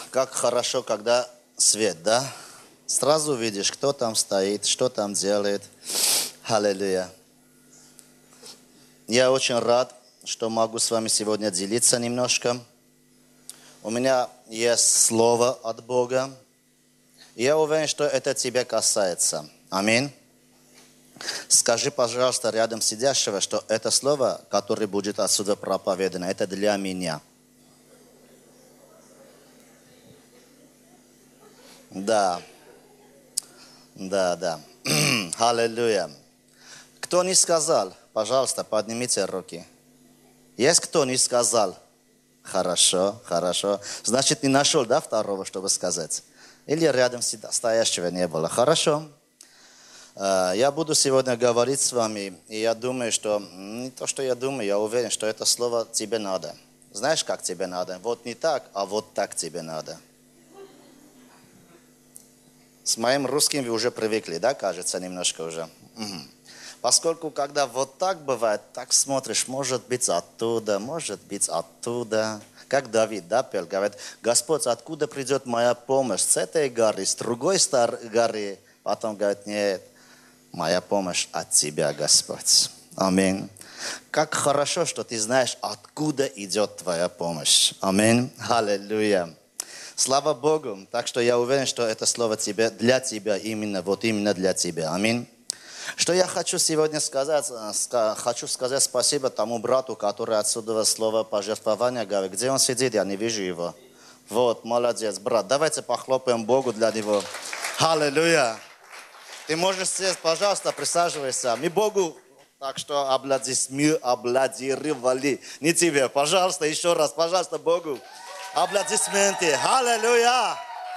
Как хорошо, когда свет, да? Сразу видишь, кто там стоит, что там делает. Аллилуйя. Я очень рад, что могу с вами сегодня делиться немножко. У меня есть слово от Бога. Я уверен, что это тебя касается. Аминь. Скажи, пожалуйста, рядом сидящего, что это слово, которое будет отсюда проповедано, это для меня. Да. Аллилуйя. Кто не сказал, пожалуйста, поднимите руки. Есть кто не сказал? Хорошо. Значит, не нашел, да, второго, чтобы сказать? Или рядом стоящего не было? Хорошо. Я буду сегодня говорить с вами, и я думаю, что... Не то, что я думаю, я уверен, что это слово тебе надо. Знаешь, как тебе надо? Вот не так, а вот так тебе надо. С моим русским вы уже привыкли, да, кажется, немножко уже. Угу. Поскольку, когда вот так бывает, так смотришь, может быть оттуда. Как Давид, да, пел, говорит, Господь, откуда придет моя помощь? С этой горы, с другой горы. Потом говорит, нет, моя помощь от Тебя, Господь. Аминь. Как хорошо, что ты знаешь, откуда идет Твоя помощь. Аминь. Аллилуйя. Слава Богу. Так что я уверен, что это слово для тебя, именно для тебя. Аминь. Что я хочу сегодня сказать? Хочу сказать спасибо тому брату, который отсюда слово пожертвования говорит. Где он сидит? Я не вижу его. Вот, молодец, брат. Давайте похлопаем Богу для него. Аллилуйя. Ты можешь сесть, пожалуйста, присаживайся. Мы Богу, так что аплодировали. Не тебе, пожалуйста, еще раз, пожалуйста, Богу. Аплодисменты. Аллилуйя.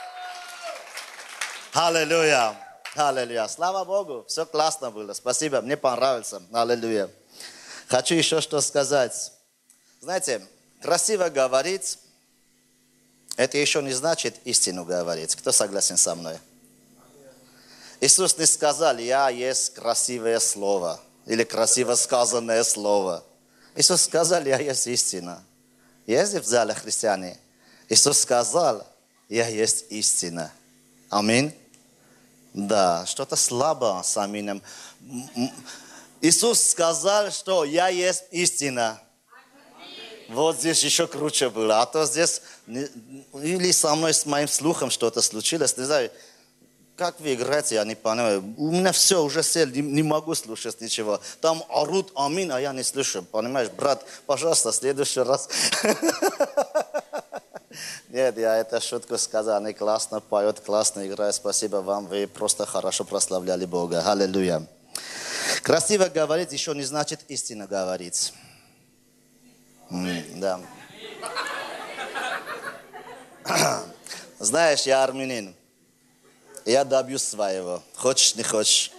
Аллилуйя. Слава Богу. Все классно было. Спасибо. Мне понравился. Аллилуйя. Хочу еще что сказать. Знаете, красиво говорить, это еще не значит истину говорить. Кто согласен со мной? Иисус не сказал, я есть красивое слово. Или красиво сказанное слово. Иисус сказал, я есть истина. Есть в зале христиане? Иисус сказал, я есть истина. Аминь. Да, что-то слабо с аминем. Иисус сказал, что я есть истина. Вот здесь еще круче было. А то здесь или со мной, с моим слухом что-то случилось. Не знаю, как вы играете, я не понимаю. У меня все, уже сел, не могу слушать ничего. Там орут амин, а я не слышу. Понимаешь, брат, пожалуйста, в следующий раз. Нет, я эту шутку сказал. Они классно поют, классно играют. Спасибо вам, вы просто хорошо прославляли Бога. Аллилуйя. Красиво говорить еще не значит истинно говорить. Да. Знаешь, я армянин. Я добьюсь своего. Хочешь, не хочешь.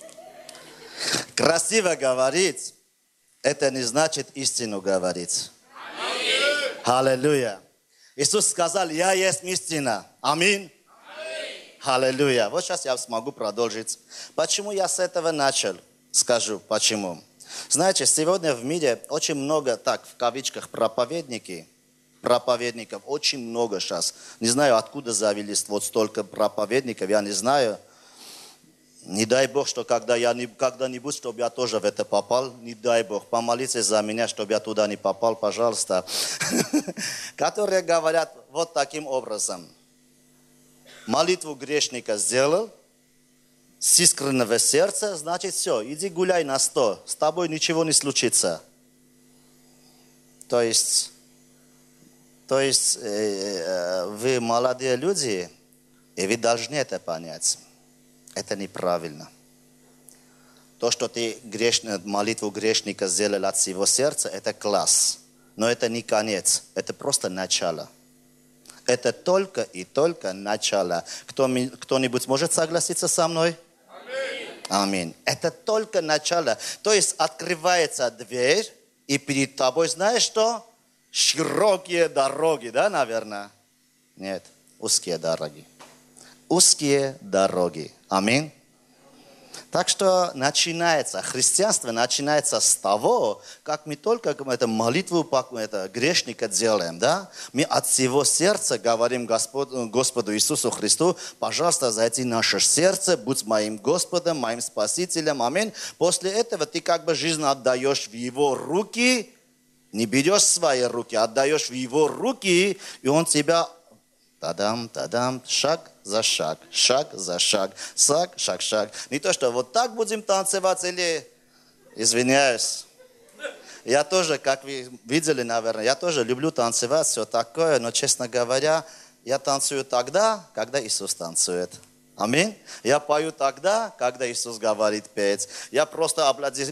Красиво говорить, это не значит истину говорить. Аллилуйя. Иисус сказал, я есть истина. Аминь. Аллилуйя. Вот сейчас я смогу продолжить. Почему я с этого начал? Скажу, почему. Знаете, сегодня в мире очень много, так, в кавычках, проповедников очень много сейчас. Не знаю, откуда завелись вот столько проповедников, я не знаю. Не дай Бог, что когда-нибудь, чтобы я тоже в это попал. Не дай Бог, помолитесь за меня, чтобы я туда не попал, пожалуйста. Которые говорят вот таким образом. Молитву грешника сделал, с искреннего сердца, значит все, иди гуляй на 100, с тобой ничего не случится. То есть вы молодые люди, и вы должны это понять. Это неправильно. То, что ты молитву грешника сделал от всего сердца, это класс. Но это не конец, это просто начало. Это только и только начало. Кто-нибудь может согласиться со мной? Аминь. Это только начало. То есть открывается дверь, и перед тобой, знаешь что? Широкие дороги, да, наверное? Нет, узкие дороги. Узкие дороги. Аминь. Так что христианство начинается с того, как мы только эту молитву грешника делаем, да? Мы от всего сердца говорим Господу Иисусу Христу: пожалуйста, зайди в наше сердце, будь моим Господом, моим Спасителем, аминь. После этого ты как бы жизнь отдаешь в Его руки, не берешь в свои руки, отдаешь в Его руки, и Он тебя тадам, шаг за шаг, шаг за шаг, шаг. Не то, что вот так будем танцевать или, извиняюсь, я тоже, как вы видели, наверное, я тоже люблю танцевать, все такое, но, честно говоря, я танцую тогда, когда Иисус танцует. Аминь. Я пою тогда, когда Иисус говорит петь. Я просто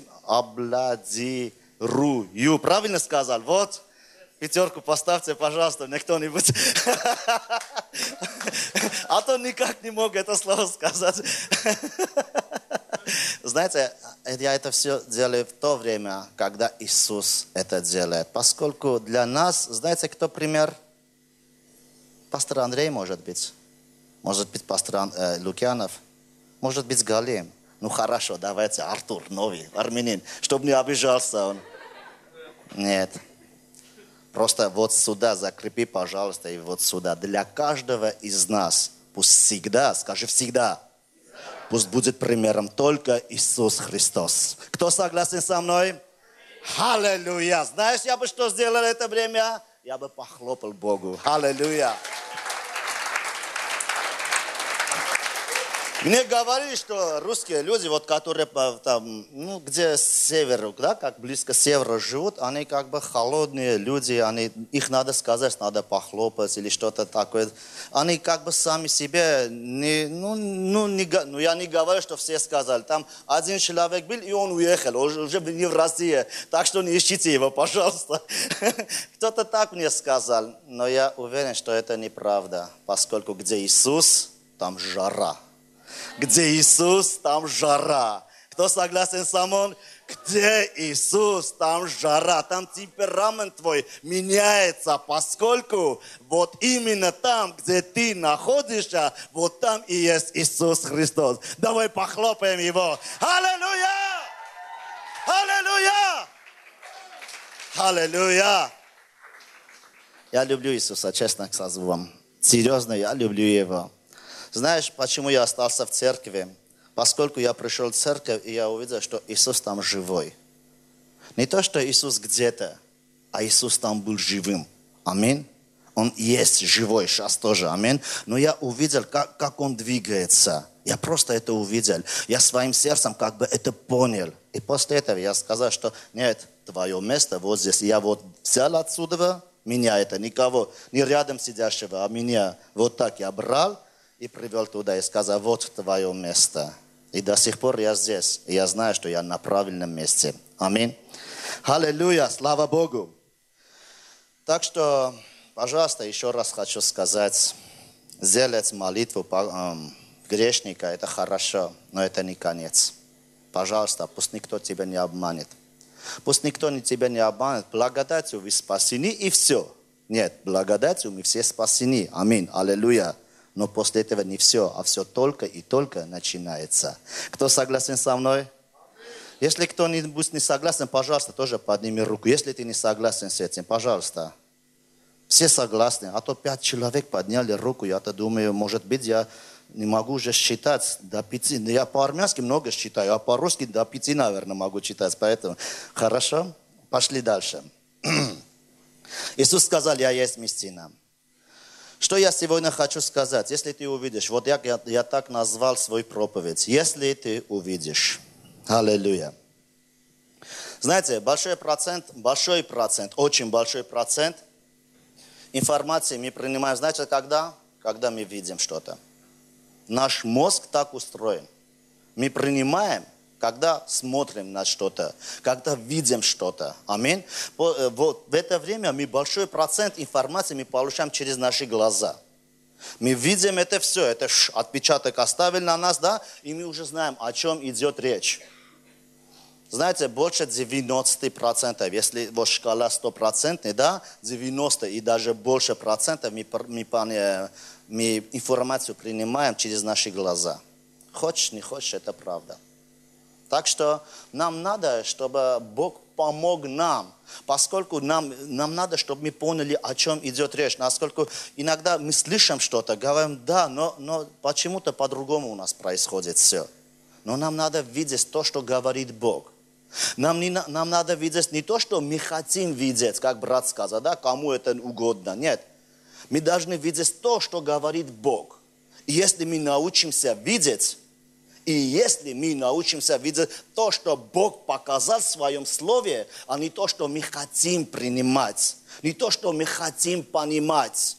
аплодирую. Правильно сказал? Вот. 5 поставьте, пожалуйста, мне кто-нибудь. А то никак не мог это слово сказать. Знаете, я это все делаю в то время, когда Иисус это делает. Поскольку для нас, знаете, кто пример? Пастор Андрей, может быть пастор Лукьянов, может быть Галим. Ну хорошо, давайте Артур, новый армянин, чтобы не обижался он. Нет. Просто вот сюда закрепи, пожалуйста, и вот сюда. Для каждого из нас, пусть всегда, скажи всегда, пусть будет примером только Иисус Христос. Кто согласен со мной? Аллилуйя! Знаешь, я бы что сделал в это время? Я бы похлопал Богу. Аллилуйя! Мне говорили, что русские люди, вот, которые там, где с севера, да, как близко к северу живут, они как бы холодные люди, их надо сказать, надо похлопать или что-то такое. Они как бы сами себе, я не говорю, что все сказали. Там один человек был, и он уехал, уже не в России, так что не ищите его, пожалуйста. Кто-то так мне сказал, но я уверен, что это неправда, поскольку где Иисус, там жара. Где Иисус, там жара. Кто согласен со мной? Где Иисус, там жара. Там темперамент твой меняется, поскольку вот именно там, где ты находишься, вот там и есть Иисус Христос. Давай похлопаем Его. Аллилуйя! Аллилуйя! Аллилуйя! Я люблю Иисуса, честно скажу вам. Серьезно, я люблю Его. Знаешь, почему я остался в церкви? Поскольку я пришел в церковь, и я увидел, что Иисус там живой. Не то, что Иисус где-то, а Иисус там был живым. Аминь. Он есть живой, сейчас тоже. Аминь. Но я увидел, как Он двигается. Я просто это увидел. Я своим сердцем как бы это понял. И после этого я сказал, что нет, твое место вот здесь. Я вот взял отсюда, меня это никого, не рядом сидящего, а меня вот так я брал и привел туда и сказал, вот твое место. И до сих пор я здесь. И я знаю, что я на правильном месте. Аминь. Аллилуйя, слава Богу. Так что, пожалуйста, еще раз хочу сказать, сделать молитву грешника, это хорошо, но это не конец. Пожалуйста, пусть никто тебя не обманет. Пусть никто тебя не обманет. Благодатью вы спасены и все. Нет, благодатью мы все спасены. Аминь. Аллилуйя. Но после этого не все, а все только и только начинается. Кто согласен со мной? Если кто-нибудь не согласен, пожалуйста, тоже подними руку. Если ты не согласен с этим, пожалуйста. Все согласны. А то 5 человек подняли руку. Я-то думаю, может быть, я не могу уже считать до 5. Я по-армянски много считаю, а по-русски до 5, наверное, могу читать. Поэтому хорошо, пошли дальше. Иисус сказал, я есть истина. Что я сегодня хочу сказать? Если ты увидишь, вот я так назвал свой проповедь. Если ты увидишь. Аллилуйя. Знаете, очень большой процент информации мы принимаем, знаете, когда? Когда мы видим что-то. Наш мозг так устроен. Мы принимаем, когда смотрим на что-то, когда видим что-то. Аминь. Вот в это время мы большой процент информации мы получаем через наши глаза. Мы видим это все, это отпечаток оставили на нас, да, и мы уже знаем, о чем идет речь. Знаете, больше 90%, если вот шкала 100%, да, 90 и даже больше процентов мы информацию принимаем через наши глаза. Хочешь, не хочешь, это правда. Так что нам надо, чтобы Бог помог нам, поскольку нам надо, чтобы мы поняли, о чем идет речь. Насколько иногда мы слышим что-то, говорим, да, но почему-то по-другому у нас происходит все. Но нам надо видеть то, что говорит Бог. Нам надо видеть не то, что мы хотим видеть, как брат сказал, да, кому это угодно. Нет. Мы должны видеть то, что говорит Бог. И если мы научимся видеть, и если мы научимся видеть то, что Бог показал в Своем Слове, а не то, что мы хотим принимать, не то, что мы хотим понимать,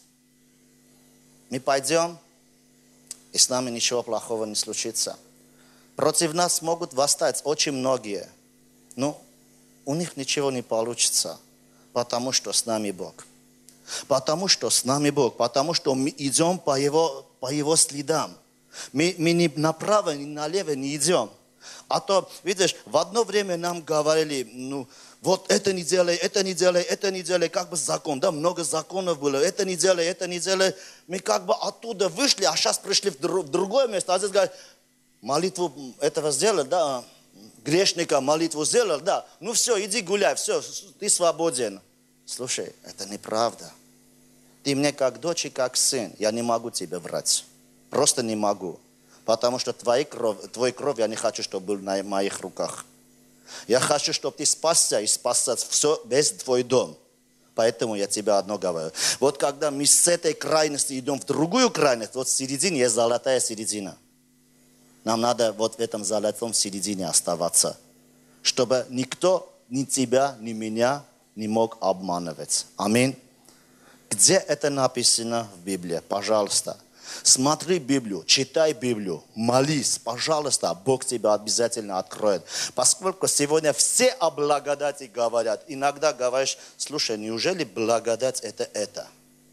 мы пойдем, и с нами ничего плохого не случится. Против нас могут восстать очень многие, но у них ничего не получится, потому что с нами Бог. Потому что с нами Бог, потому что мы идем по Его следам. Мы ни направо, ни налево не идем. А то, видишь, в одно время нам говорили, вот это не делай, это не делай, это не делай, как бы закон, да, много законов было, это не делай, это не делай. Мы как бы оттуда вышли, а сейчас пришли в другое место, а здесь говорят, молитву этого сделал, да, грешника молитву сделал, да, ну все, иди гуляй, все, ты свободен. Слушай, это неправда. Ты мне как дочь и как сын, я не могу тебе врать. Просто не могу. Потому что твой кровь я не хочу, чтобы был на моих руках. Я хочу, чтобы ты спасся и спасать все, весь твой дом. Поэтому я тебе одно говорю. Вот когда мы с этой крайности идем в другую крайность, вот в середине есть золотая середина. Нам надо вот в этом золотом середине оставаться. Чтобы никто, ни тебя, ни меня не мог обманывать. Аминь. Где это написано в Библии? Пожалуйста. Смотри Библию, читай Библию, молись, пожалуйста, Бог тебя обязательно откроет. Поскольку сегодня все о благодати говорят, иногда говоришь, слушай, неужели благодать это?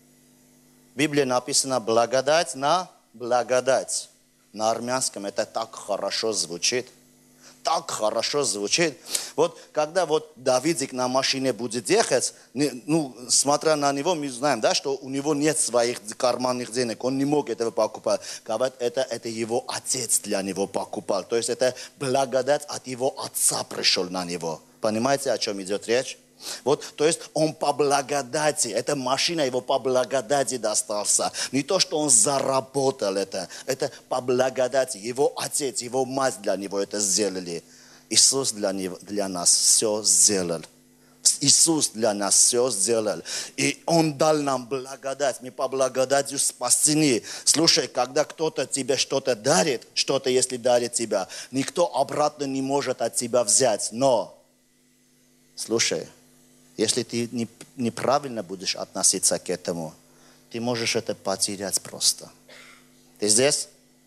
В Библии написано благодать на благодать. На армянском это так хорошо звучит. Так хорошо звучит. Вот когда вот Давидик на машине будет ехать, смотря на него, мы знаем, да, что у него нет своих карманных денег, он не мог этого покупать. Говорят, это его отец для него покупал. То есть это благодать от его отца пришел на него. Понимаете, о чем идет речь? Вот, то есть он по благодати, эта машина его по благодати достался. Не то, что он заработал это по благодати. Его отец, его мать для него это сделали. Иисус для нас все сделал. Иисус для нас все сделал. И Он дал нам благодать. Мы по благодати спасены. Слушай, когда кто-то тебе что-то дарит, что-то если дарит тебя, никто обратно не может от тебя взять. Но, слушай, если ты неправильно будешь относиться к этому, ты можешь это потерять просто. Ты здесь?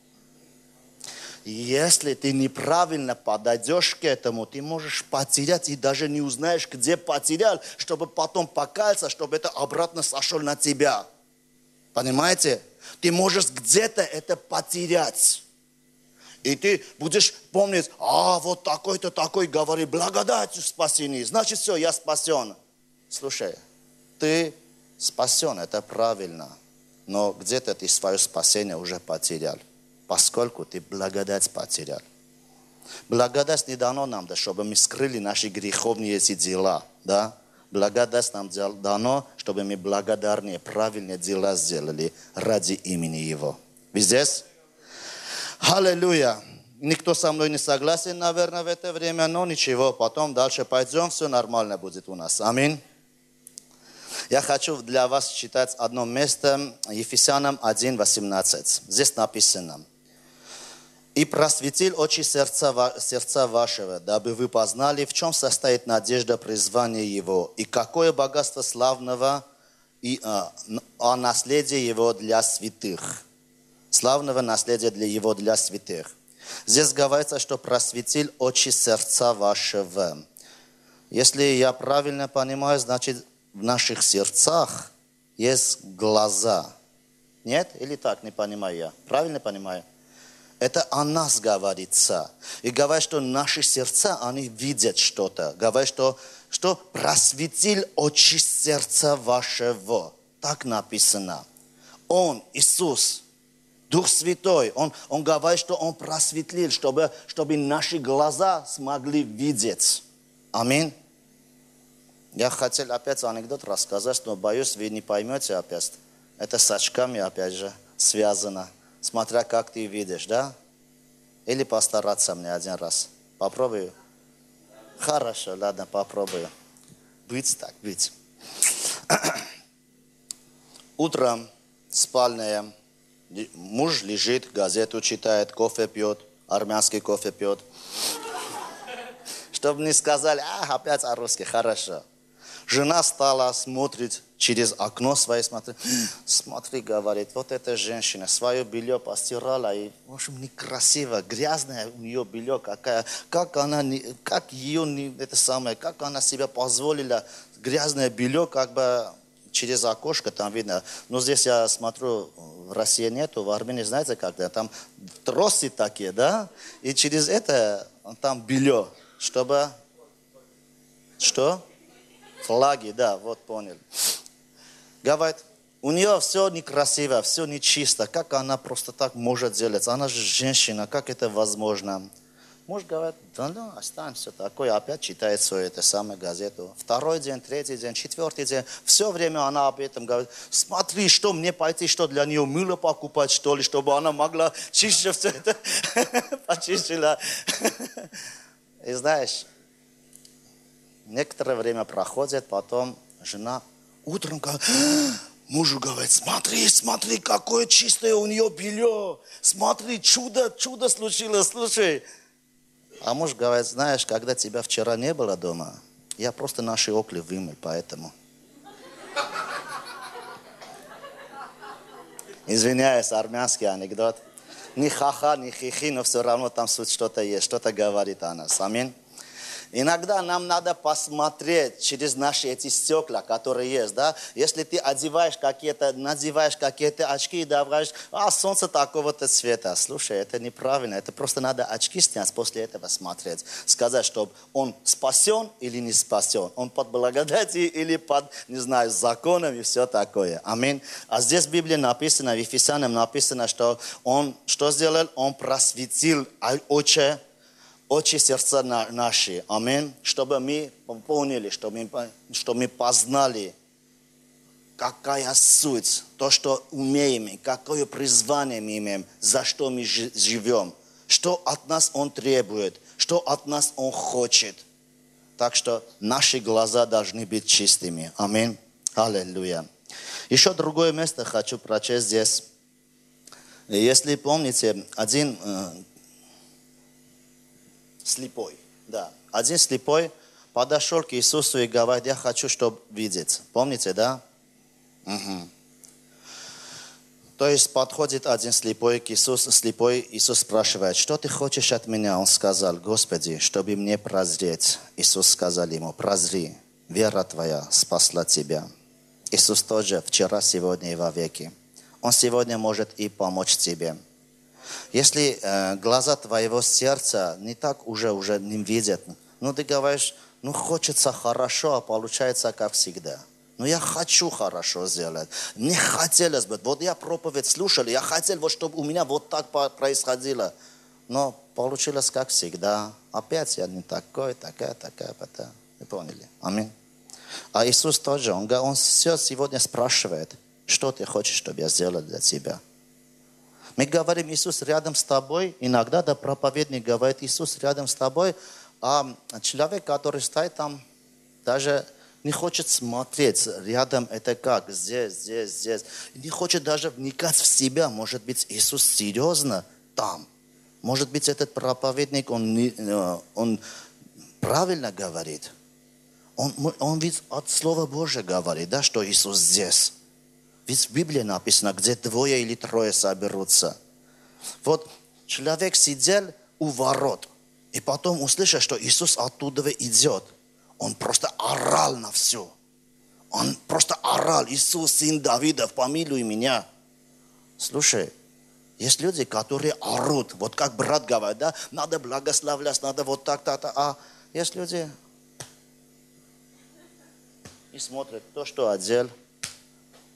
Если ты неправильно подойдешь к этому, ты можешь потерять и даже не узнаешь, где потерял, чтобы потом покаяться, чтобы это обратно сошло на тебя. Понимаете? Ты можешь где-то это потерять. И ты будешь помнить, вот такой-то такой говорит, благодатью спасены. Значит, все, я спасен. Слушай, ты спасен, это правильно. Но где-то ты свое спасение уже потерял, поскольку ты благодать потерял. Благодать не дано нам, да, чтобы мы скрыли наши греховные эти дела. Да? Благодать нам дано, чтобы мы благодарнее, правильные дела сделали ради имени Его. Вы здесь? Аллилуйя. Никто со мной не согласен, наверное, в это время, но ничего, потом дальше пойдем, все нормально будет у нас. Аминь. Я хочу для вас читать одно место, Ефесянам 1:18. Здесь написано. «И просветил очи сердца вашего, дабы вы познали, в чем состоит надежда призвания Его, и какое богатство славного и наследие Его для святых». Славного наследия для Его для святых. Здесь говорится, что просветил очи сердца вашего. Если я правильно понимаю, значит в наших сердцах есть глаза. Нет? Или так, не понимаю я? Правильно понимаю? Это о нас говорится. И говорит, что наши сердца, они видят что-то. Говорит, что просветил очи сердца вашего. Так написано. Он, Иисус, Дух Святой, Он говорит, что Он просветлил, чтобы наши глаза смогли видеть. Аминь. Я хотел опять анекдот рассказать, но боюсь, вы не поймете опять. Это с очками опять же связано. Смотря как ты видишь, да? Или постараться мне один раз. Попробую. Хорошо, ладно, попробую. Быть так, быть. Утром спальня. Муж лежит, газету читает, кофе пьет, армянский кофе пьет. Чтобы не сказали, опять о-русски, хорошо. Жена стала, смотрит через окно свое, смотрит. Смотри, говорит, вот эта женщина свое белье постирала, и, в общем, некрасиво, грязное у нее белье, как она себе позволила грязное белье, как бы через окошко там видно. Но здесь я смотрю, в России нету, в Армении, знаете, когда там тросы такие, да? И через это там белье, чтобы... Что? Флаги, да, вот понял. Говорит, у нее все некрасиво, все нечисто. Как она просто так может делать? Она же женщина, как это возможно? Муж говорит, да, оставим все такое. Опять читает свою эту самую газету. Второй день, третий день, четвертый день. Все время она об этом говорит. Смотри, что мне пойти, что для нее мыло покупать, что ли, чтобы она могла чище все это почистила. И знаешь, некоторое время проходит, потом жена утром говорит, мужу говорит, смотри, какое чистое у нее белье. Смотри, чудо случилось, слушай. А муж говорит, знаешь, когда тебя вчера не было дома, я просто наши окна вымыл, поэтому. Извиняюсь, армянский анекдот. Ни ха-ха, ни хихи, но все равно там суть что-то есть, что-то говорит о нас. Аминь. Иногда нам надо посмотреть через наши эти стекла, которые есть, да. Если ты надеваешь какие-то очки и говоришь, солнце такого-то цвета. Слушай, это неправильно, это просто надо очки снять, после этого смотреть. Сказать, чтобы он спасен или не спасен. Он под благодатью или под, не знаю, законом и все такое. Аминь. А здесь в Библии написано, в Ефесянам написано, что он, что сделал? Он просветил очи сердца наши, аминь, чтобы мы поняли, чтобы мы познали, какая суть, то, что умеем, какое призвание мы имеем, за что мы живем, что от нас Он требует, что от нас Он хочет. Так что наши глаза должны быть чистыми, аминь, аллилуйя. Еще другое место хочу прочесть здесь. Если помните, один слепой, да. Один слепой подошел к Иисусу и говорит, я хочу, чтобы видеть. Помните, да? Угу. То есть подходит один слепой к Иисусу, Иисус спрашивает, что ты хочешь от меня? Он сказал, Господи, чтобы мне прозреть. Иисус сказал ему, прозри, вера твоя спасла тебя. Иисус тоже вчера, сегодня и вовеки. Он сегодня может и помочь тебе. Если глаза твоего сердца не так уже не видят, ты говоришь, хочется хорошо, а получается как всегда. Я хочу хорошо сделать. Мне хотелось бы, вот я проповедь слушал, я хотел, чтобы у меня вот так происходило. Но получилось как всегда. Опять я не такая. Вы поняли? Аминь. А Иисус тоже, Он все сегодня спрашивает, что ты хочешь, чтобы я сделал для тебя. Мы говорим, Иисус рядом с тобой. Иногда проповедник говорит, Иисус рядом с тобой. А человек, который стоит там, даже не хочет смотреть рядом, это как, здесь. Не хочет даже вникать в себя. Может быть, Иисус серьезно там. Может быть, этот проповедник, он правильно говорит. Он ведь от Слова Божьего говорит, да, что Иисус здесь. Ведь в Библии написано, где 2 или 3 соберутся. Вот человек сидел у ворот, и потом услышал, что Иисус оттуда идет. Он просто орал на все. Он просто орал, Иисус, сын Давидов, помилуй меня. Слушай, есть люди, которые орут, вот как брат говорит, да, надо благословлять, надо вот так. А есть люди, и смотрят, то, что одел,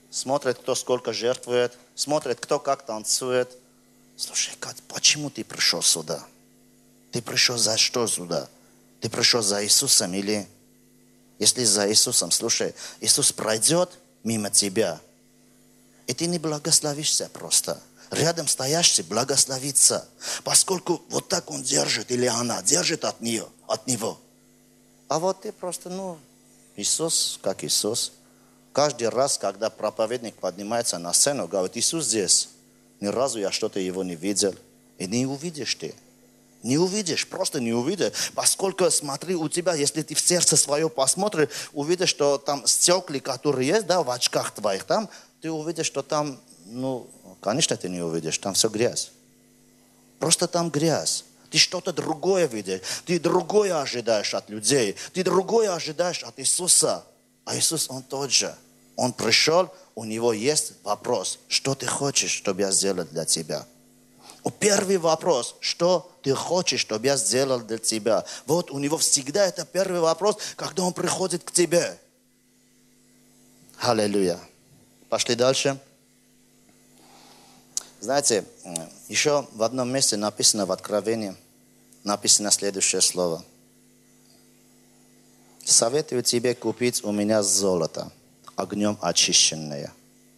смотрят, кто сколько жертвует, смотрят, кто как танцует. Слушай, Катя, почему ты пришел сюда? Ты пришел за что сюда? Ты пришел за Иисусом или... Если за Иисусом, слушай, Иисус пройдет мимо тебя, и ты не благословишься просто. Рядом стоящий благословится, поскольку вот так он держит, или она держит от него. А вот ты просто, Иисус, как Иисус. Каждый раз, когда проповедник поднимается на сцену, говорит, Иисус здесь. Ни разу я что-то его не видел. И не увидишь ты. Не увидишь, просто не увидишь. Поскольку, смотри, у тебя, если ты в сердце свое посмотришь, увидишь, что там стекла, которые есть, да, в очках твоих, там, ты увидишь, что там, конечно, ты не увидишь, там все грязь. Просто там грязь. Ты что-то другое видишь. Ты другое ожидаешь от людей. Ты другое ожидаешь от Иисуса. А Иисус, Он тот же. Он пришел, у Него есть вопрос. Что ты хочешь, чтобы я сделал для тебя? Первый вопрос, что ты хочешь, чтобы я сделал для тебя? Вот у него всегда это первый вопрос, когда он приходит к тебе. Аллилуйя. Пошли дальше. Знаете, еще в одном месте написано в Откровении, написано следующее слово. Советую тебе купить у меня золото, огнем очищенное.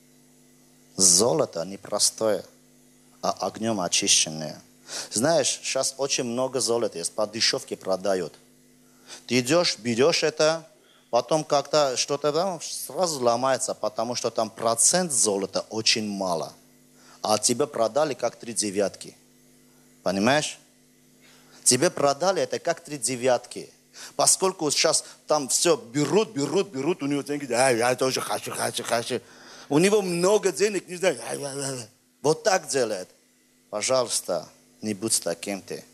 Золото непростое, а огнем очищенное. Знаешь, сейчас очень много золота есть, по дешевке продают. Ты идешь, берешь это, потом как-то что-то там сразу ломается, потому что там процент золота очень мало. А тебе продали как 3 девятки. Понимаешь? Тебе продали это как 3 девятки. Поскольку сейчас там все берут, у него деньги, я тоже хочу. У него много денег, не знаю. Вот так делает. Пожалуйста, не будь таким ты.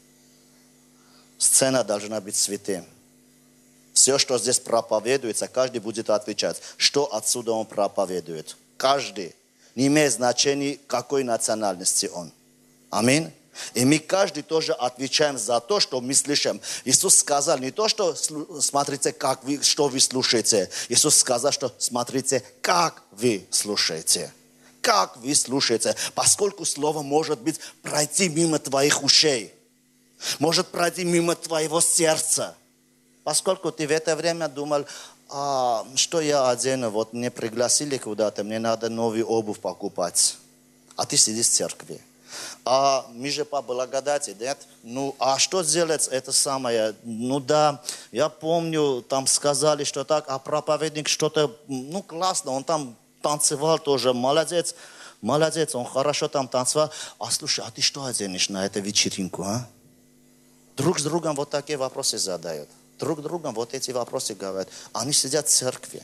Сцена должна быть святым. Все, что здесь проповедуется, каждый будет отвечать, что отсюда он проповедует. Каждый. Не имеет значения, какой национальности он. Аминь. И мы каждый тоже отвечаем за то, что мы слышим. Иисус сказал не то, что смотрите, что вы слушаете. Иисус сказал, что смотрите, как вы слушаете. Как вы слушаете. Поскольку слово может быть пройти мимо твоих ушей. Может пройти мимо твоего сердца. Поскольку ты в это время думал, что я одену, вот мне пригласили куда-то, мне надо новую обувь покупать. А ты сидишь в церкви. А мы же по благодати, нет? А что делать это самое? Да, я помню, там сказали, что так, а проповедник что-то, классно, он там танцевал тоже, молодец, он хорошо там танцевал. Слушай, а ты что оденешь на эту вечеринку, а? Друг с другом вот такие вопросы задают. Друг другом вот эти вопросы говорят. Они сидят в церкви.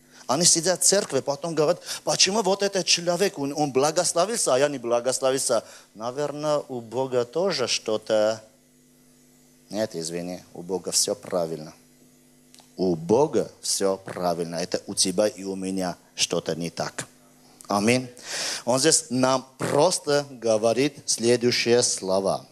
Потом говорят, почему вот этот человек, он благословился, а я не благословился. Наверное, у Бога тоже что-то... Нет, извини, у Бога все правильно. У Бога все правильно. Это у тебя и у меня что-то не так. Аминь. Он здесь нам просто говорит следующие слова.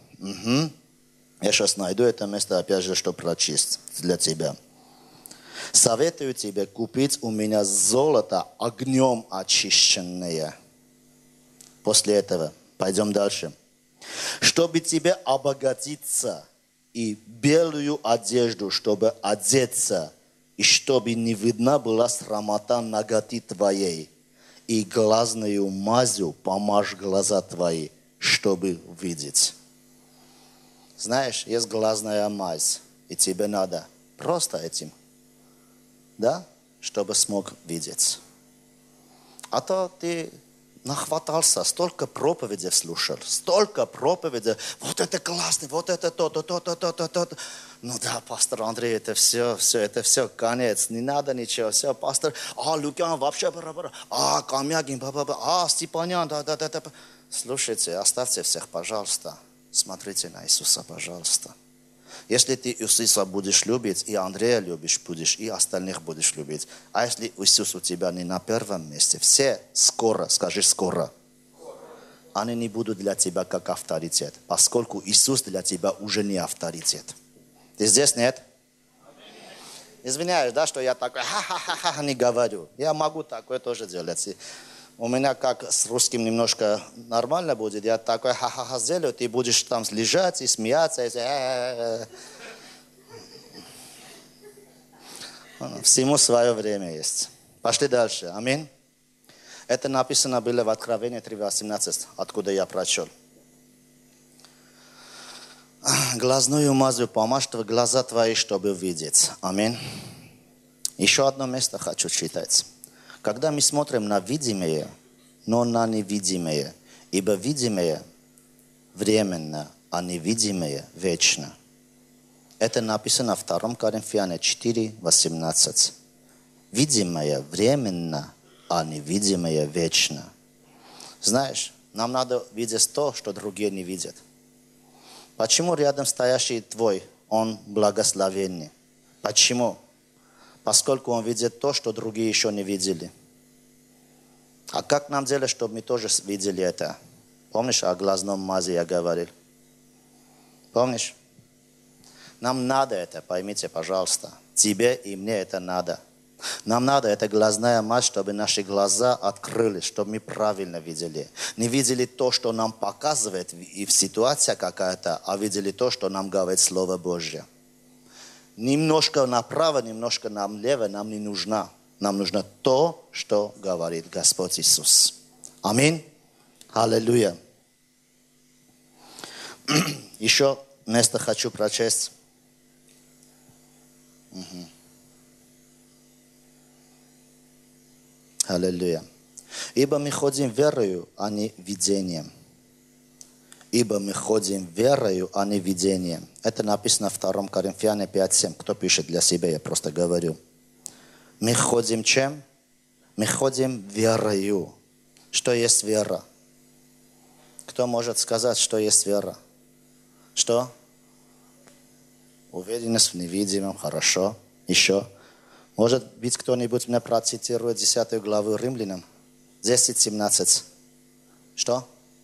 Я сейчас найду это место, опять же, чтобы прочесть для тебя. Советую тебе купить у меня золото огнем очищенное. После этого пойдем дальше. Чтобы тебе обогатиться, и белую одежду, чтобы одеться, и чтобы не видна была срамота наготы твоей, и глазною мазью помажь глаза твои, чтобы видеть. Знаешь, есть глазная мазь, и тебе надо просто этим, да, чтобы смог видеть. А то ты нахватался, столько проповедей слушал, вот это классно, вот это то. Да, пастор Андрей, это все, конец, не надо ничего, все, пастор, Лукян вообще, Камягин, Степанян, да. Слушайте, оставьте всех, пожалуйста. Смотрите на Иисуса, пожалуйста. Если ты Иисуса будешь любить, и Андрея любишь будешь, и остальных будешь любить. А если Иисус у тебя не на первом месте, все скоро, скажи скоро, они не будут для тебя как авторитет, поскольку Иисус для тебя уже не авторитет. Ты здесь, нет? Извиняюсь, да, что я такой не говорю. Я могу такое тоже делать. у меня как с русским немножко нормально будет. Я такой ха-ха-ха сделаю, ты будешь там лежать и смеяться. И... Всему свое время есть. Пошли дальше. Аминь. Это написано было в Откровении 3:18, откуда я прочел. Глазную мазью помажь в глаза твои, чтобы видеть. Аминь. Еще одно место хочу читать. Когда мы смотрим на видимое, но на невидимое, ибо видимое временно, а невидимое вечно. Это написано в 2 Коринфянам 4:18. Видимое временно, а невидимое вечно. Знаешь, нам надо видеть то, что другие не видят. Почему рядом стоящий твой, он благословенный? Почему? Поскольку он видит то, что другие еще не видели. А как нам делать, чтобы мы тоже видели это? Помнишь, о глазном мазе я говорил? Помнишь? Нам надо это, поймите, пожалуйста. Тебе и мне это надо. Нам надо эта глазная мазь, чтобы наши глаза открылись, чтобы мы правильно видели. Не видели то, что нам показывает и в ситуации какая-то, а видели то, что нам говорит Слово Божье. Немножко направо, немножко налево нам не нужно. Нам нужно то, что говорит Господь Иисус. Аминь. Аллилуйя. Еще место хочу прочесть. Аллилуйя. Ибо мы ходим верою, а не видением. Ибо мы ходим верою, а не видением. Это написано в 2 Коринфянам 5:7. Кто пишет для себя, я просто говорю. Мы ходим чем? Мы ходим верою. Что есть вера? Кто может сказать, что есть вера? Что? Уверенность в невидимом. Хорошо. Еще. Может быть, кто-нибудь меня процитирует 10 главу Римлянам? 10:17. Что?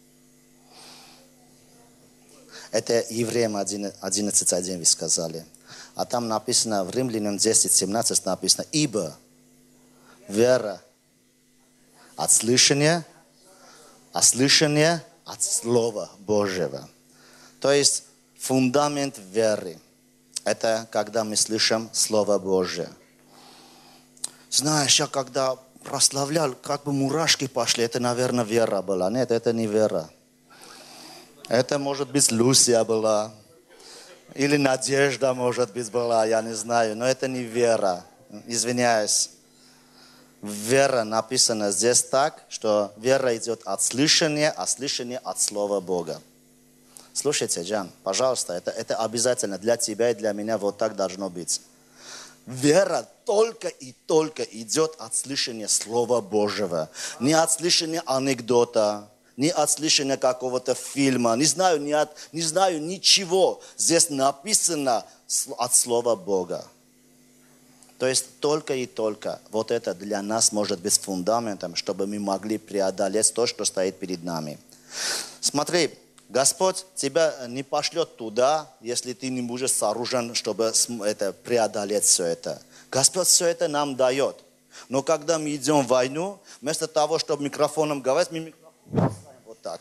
Это Евреям 11:1 вы сказали. А там написано, в Римлянам 10:17 написано, ибо вера от слышания, а слышание от Слова Божьего. То есть фундамент веры. Это когда мы слышим Слово Божье. Знаешь, я когда прославлял, как бы мурашки пошли, это, наверное, вера была. Нет, это не вера. Это, может быть, Люсия была. Или надежда, может быть, была, я не знаю. Но это не вера. Извиняюсь. Вера написана здесь так, что вера идет от слышания, а слышание от Слова Бога. Слушайте, Джан, пожалуйста, это обязательно для тебя и для меня вот так должно быть. Вера только и только идет от слышания Слова Божьего. Не от слышания анекдота, не от слышания какого-то фильма. Не знаю ничего. Здесь написано от Слова Бога. То есть только и только вот это для нас может быть фундаментом, чтобы мы могли преодолеть то, что стоит перед нами. Смотри, Господь тебя не пошлет туда, если ты не будешь сооружен, чтобы преодолеть все это. Господь все это нам дает. Но когда мы идем в войну, вместо того, чтобы микрофоном говорить, мы микрофон вот так.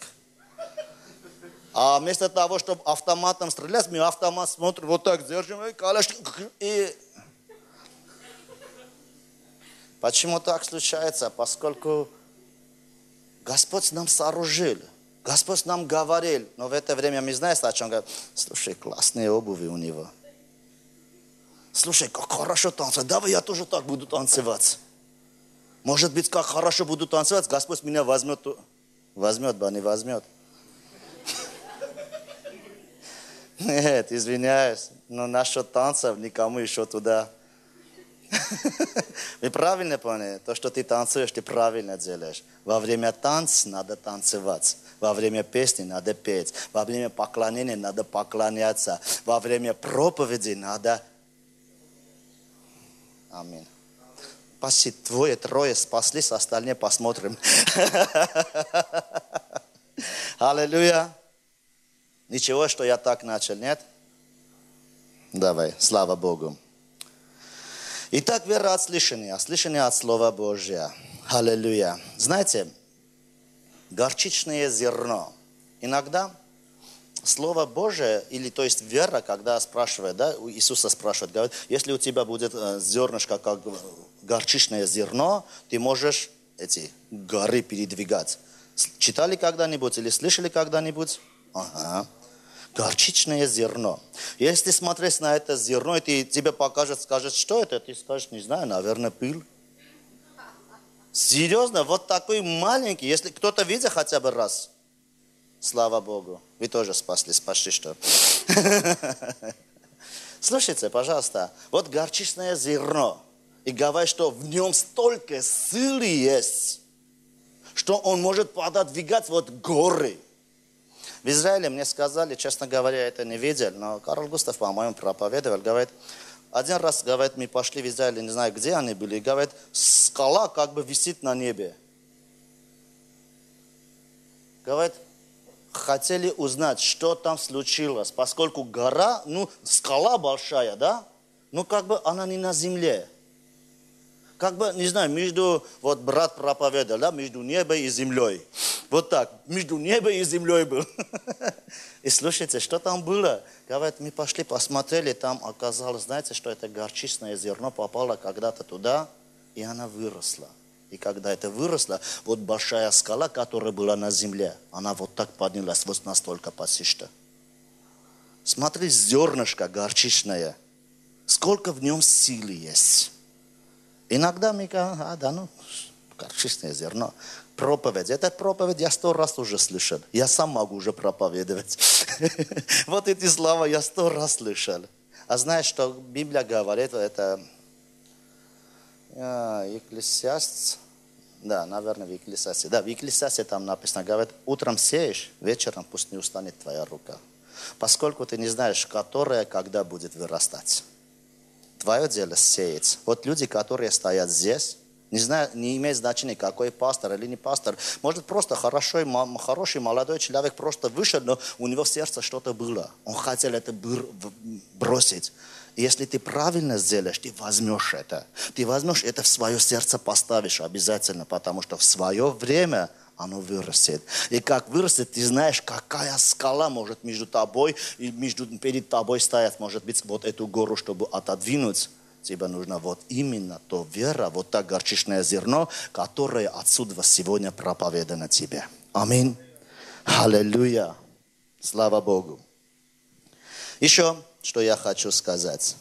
А вместо того, чтобы автоматом стрелять, мы автомат смотрим, вот так держим, и... Почему так случается? Поскольку Господь нам сооружил. Господь нам говорил, но в это время мы знаем, о чем говорит. Слушай, классные обуви у него. Слушай, как хорошо танцевать. Давай я тоже так буду танцевать. Может быть, как хорошо буду танцевать, Господь меня возьмет. Возьмет, не возьмет. Нет, извиняюсь, но насчет танцев никому еще туда. Вы правильно поняли? То, что ты танцуешь, ты правильно делаешь. Во время танца надо танцевать. Во время песни надо петь. Во время поклонения надо поклоняться. Во время проповеди надо... Аминь. Почти трое спаслись, остальные посмотрим. Аллилуйя. Ничего, что я так начал, нет? Давай, слава Богу. Итак, вера от слышания, а слышание от Слова Божия. Аллилуйя. Знаете, горчичное зерно. Иногда Слово Божие, или то есть вера, когда спрашивает, да, у Иисуса спрашивает, говорит, если у тебя будет зернышко, как горчичное зерно, ты можешь эти горы передвигать. Читали когда-нибудь или слышали когда-нибудь? Ага. Горчичное зерно. Если смотреть на это зерно, и тебе покажет, скажет, что это, ты скажешь, не знаю, наверное, пыль. Серьезно, вот такой маленький, если кто-то видел хотя бы раз, слава Богу, вы тоже спаслись, почти что. Слушайте, пожалуйста, вот горчичное зерно, и говорит, что в нем столько силы есть, что он может пододвигать вот горы. В Израиле мне сказали, честно говоря, я это не видел, но Карл Густав, по-моему, проповедовал, говорит, один раз, говорит, мы пошли в Израиль, не знаю, где они были, говорит, скала как бы висит на небе. Говорит, хотели узнать, что там случилось, поскольку гора, скала большая, да, как бы она не на земле. Как бы, не знаю, вот брат проповедовал, да, между небом и землей. Вот так, между небом и землей был. И слушайте, что там было? Говорят, мы пошли, посмотрели, там оказалось, знаете, что это горчичное зерно попало когда-то туда, и она выросла. И когда это выросло, вот большая скала, которая была на земле, она вот так поднялась, вот настолько почти что. Смотри, зернышко горчичное, сколько в нем силы есть. Иногда мы говорим, горчичное зерно. Проповедь. Эта проповедь я 100 раз уже слышал. Я сам могу уже проповедовать. Вот эти слова я 100 раз слышал. А знаешь, что Библия говорит, это Екклесиаст, да, наверное, в Екклесиасте. Да, в Екклесиасте там написано, говорит, утром сеешь, вечером пусть не устанет твоя рука. Поскольку ты не знаешь, которая когда будет вырастать. Твое дело сеять. Вот люди, которые стоят здесь, не имеет значения, какой пастор или не пастор. Может, просто хороший молодой человек просто вышел, но у него в сердце что-то было. Он хотел это бросить. И если ты правильно сделаешь, ты возьмешь это. Ты возьмешь это в свое сердце, поставишь обязательно, потому что в свое время оно вырастет. И как вырастет, ты знаешь, какая скала может между тобой и перед тобой стоять. Может быть, вот эту гору, чтобы отодвинуть, тебе нужно вот именно то вера, вот так горчичное зерно, которое отсюда сегодня проповедано тебе. Аминь. Аллилуйя. Слава Богу. Еще, что я хочу сказать.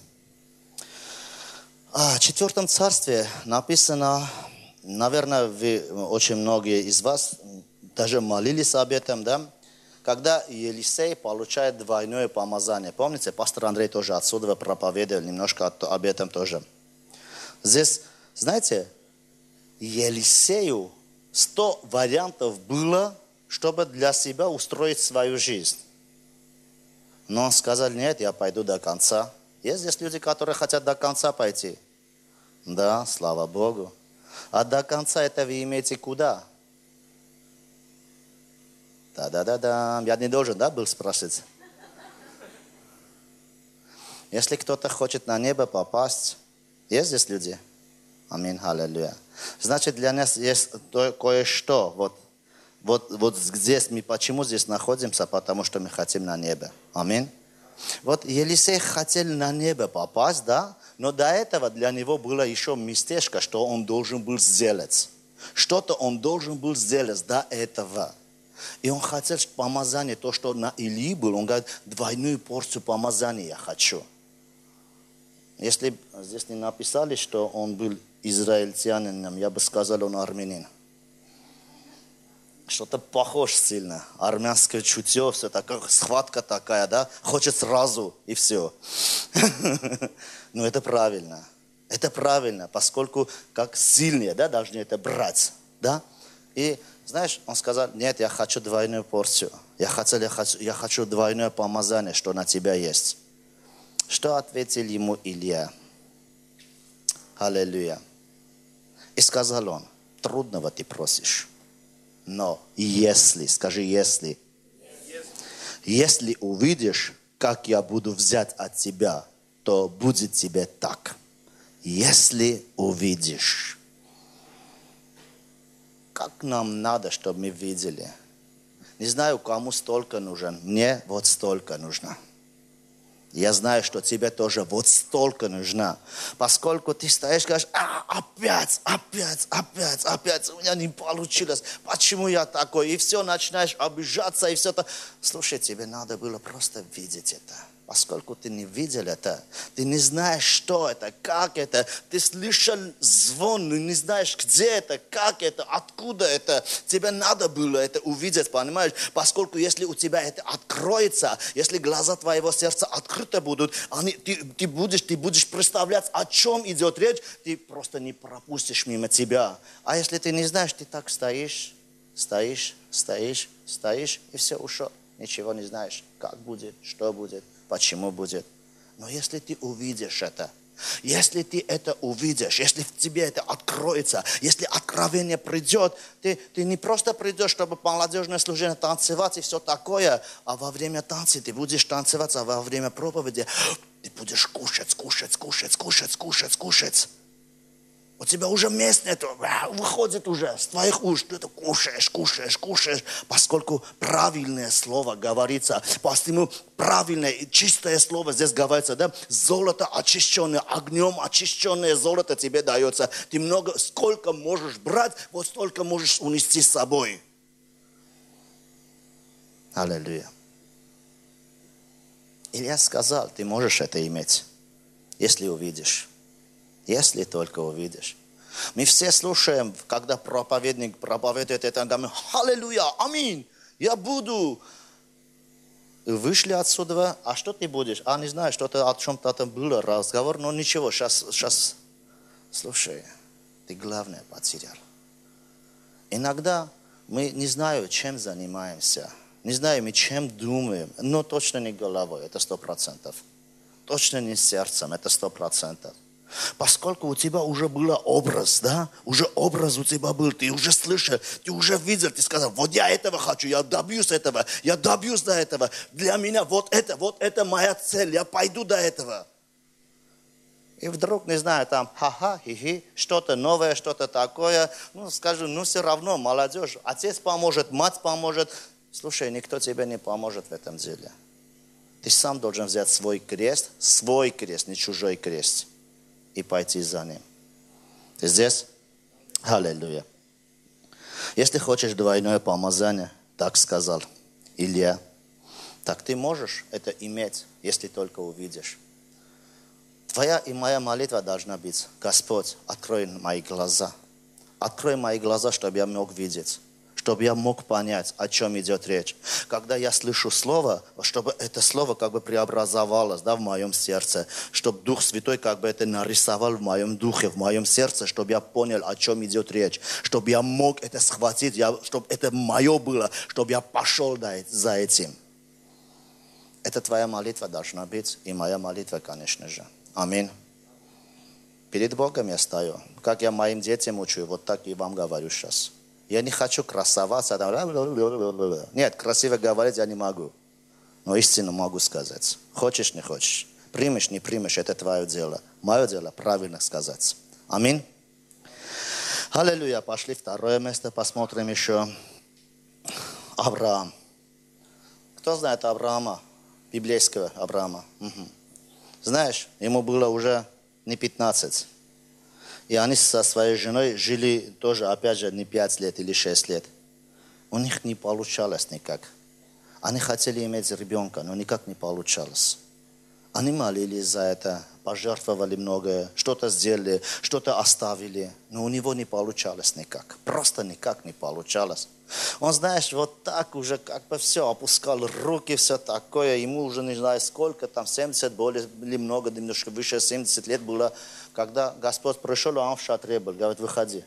В 4 царстве написано, наверное, очень многие из вас даже молились об этом, да? Когда Елисей получает двойное помазание. Помните, пастор Андрей тоже отсюда проповедовал немножко об этом тоже. Здесь, знаете, Елисею 100 вариантов было, чтобы для себя устроить свою жизнь. Но он сказал, нет, я пойду до конца. Есть здесь люди, которые хотят до конца пойти? Да, слава Богу. А до конца это вы имеете куда? Да-да-да-да. Я не должен, да, был спрашивать? Если кто-то хочет на небо попасть, есть здесь люди? Аминь, аллилуйя. Значит, для нас есть кое-что. Вот здесь, мы почему здесь находимся? Потому что мы хотим на небо. Аминь. Вот Елисей хотел на небо попасть, да? Но до этого для него было еще местечко, что он должен был сделать. Что-то он должен был сделать до этого. И он хотел помазание, то, что на Илии был. Он говорит, двойную порцию помазания я хочу. Если здесь не написали, что он был израильтянином, я бы сказал, он армянин. Что-то похож сильно. Армянское чутье, все такое, схватка такая, да? Хочет сразу, и все. Но это правильно. Это правильно, поскольку как сильнее, да, должны это брать, да? И знаешь, он сказал, нет, я хочу двойную порцию. Я хочу двойное помазание, что на тебя есть. Что ответил ему Илья? Аллилуйя. И сказал он, трудного ты просишь. Но если, скажи если увидишь, как я буду взять от тебя, то будет тебе так. Если увидишь. как нам надо, чтобы мы видели. Не знаю, кому столько нужен. Мне вот столько нужно. Я знаю, что тебе тоже вот столько нужно. Поскольку ты стоишь и говоришь, опять, у меня не получилось. Почему я такой? И все, начинаешь обижаться, и все это. Слушай, тебе надо было просто видеть это. Поскольку ты не видел это, ты не знаешь, что это, как это, ты слышал звон, но не знаешь, где это, как это, откуда это. Тебе надо было это увидеть, понимаешь? Поскольку если у тебя это откроется, если глаза твоего сердца открыты будут, ты будешь представлять, о чем идет речь, ты просто не пропустишь мимо тебя. А если ты не знаешь, ты так стоишь, и все, ушел. Ничего не знаешь, как будет, что будет. Почему будет? Но если ты увидишь это, если ты это увидишь, если в тебе это откроется, если откровение придет, ты не просто придешь, чтобы молодежное служение танцевать и все такое, а во время танца ты будешь танцевать, а во время проповеди ты будешь кушать. У тебя уже мест нету, выходит уже с твоих уст, ты это кушаешь, поскольку правильное слово говорится, поскольку правильное и чистое слово здесь говорится, да, золото очищенное, огнем очищенное золото тебе дается, ты сколько можешь брать, вот столько можешь унести с собой. Аллилуйя. Илья сказал, ты можешь это иметь, если увидишь. Если только увидишь. Мы все слушаем, когда проповедник проповедует это, говорим, аллилуйя, аминь, я буду. И вышли отсюда, а что ты будешь? Не знаю, что-то о чем-то там было разговор, но ничего, сейчас, слушай, ты главное потерял. Иногда мы не знаем, чем занимаемся, не знаем, чем думаем, но точно не головой, это 100%. Точно не сердцем, это 100%. Поскольку у тебя уже был образ, да? Уже образ у тебя был, ты уже слышал, ты уже видел, ты сказал, вот я этого хочу, я добьюсь этого, я добьюсь до этого. Для меня вот это моя цель, я пойду до этого. И вдруг, не знаю, там, хи-хи, что-то новое, что-то такое. Скажу, все равно, молодежь, отец поможет, мать поможет. Слушай, никто тебе не поможет в этом деле. Ты сам должен взять свой крест, не чужой крест. И пойти за ним. Ты здесь? Аллилуйя. Если хочешь двойное помазание, так сказал Илья, так ты можешь это иметь, если только увидишь. Твоя и моя молитва должна быть, Господь, открой мои глаза. Открой мои глаза, чтобы я мог видеть. Чтобы я мог понять, о чем идет речь. Когда я слышу слово, чтобы это слово как бы преобразовалось, да, в моем сердце, чтобы Дух Святой как бы это нарисовал в моем духе, в моем сердце, чтобы я понял, о чем идет речь, чтобы я мог это схватить, чтобы это мое было, чтобы я пошел за этим. Это твоя молитва должна быть, и моя молитва, конечно же. Аминь. Перед Богом я стою. Как я моим детям учу, вот так и вам говорю сейчас. Я не хочу красоваться. Нет, красиво говорить я не могу. Но истину могу сказать. Хочешь, не хочешь. Примешь, не примешь, это твое дело. Мое дело правильно сказать. Аминь. Аллилуйя. Пошли второе место, посмотрим еще. Авраам. Кто знает Авраама? Библейского Авраама. Угу. Знаешь, ему было уже не 15. И они со своей женой жили тоже, опять же, не 5 лет или 6 лет. У них не получалось никак. Они хотели иметь ребенка, но никак не получалось. Они молились за это, пожертвовали многое, что-то сделали, что-то оставили. Но у него не получалось никак. Просто никак не получалось. Он, знаешь, вот так уже как бы все, опускал руки, все такое. Ему уже не знаю сколько, там 70, более или много, немножко выше 70 лет было. Когда Господь пришел, а он в шатре был, говорит, выходи.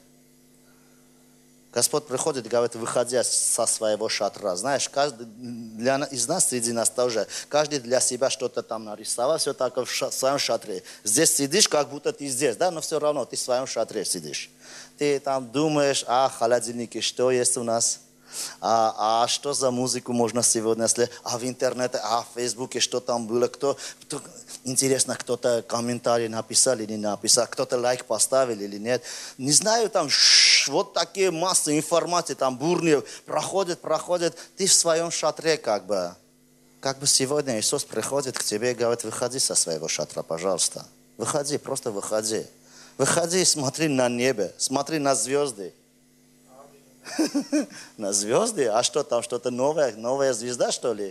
Господь приходит и говорит, выходя со своего шатра. Знаешь, каждый из нас, среди нас тоже, каждый для себя что-то там нарисовал, все такое в своем шатре. Здесь сидишь, как будто ты здесь, да, но все равно ты в своем шатре сидишь. Ты там думаешь, холодильнике, что есть у нас? Что за музыку можно сегодня слушать? В интернете, в Фейсбуке, что там было? Интересно, кто-то комментарий написал или не написал, кто-то лайк поставил или нет. Не знаю, там знаешь, вот такие массы информации, там бурные, проходят, ты в своем шатре как бы сегодня Иисус приходит к тебе и говорит, выходи со своего шатра, пожалуйста. Выходи, просто выходи. Выходи и смотри на небо, смотри на звезды. На звезды? А что там, что-то новая звезда, что ли?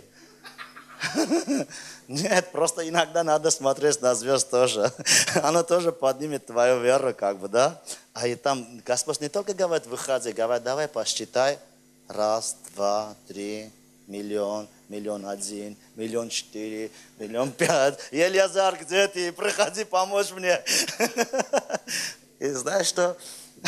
Нет, просто иногда надо смотреть на звезд тоже. Оно тоже поднимет твою веру, как бы, да? А и там Господь не только говорит, выходи, говорит, давай посчитай. 1, 2, 3, миллион, 1,000,000, 1,4 миллиона, 1,5 миллиона. Елизар, где ты? Приходи, помочь мне. И знаешь что?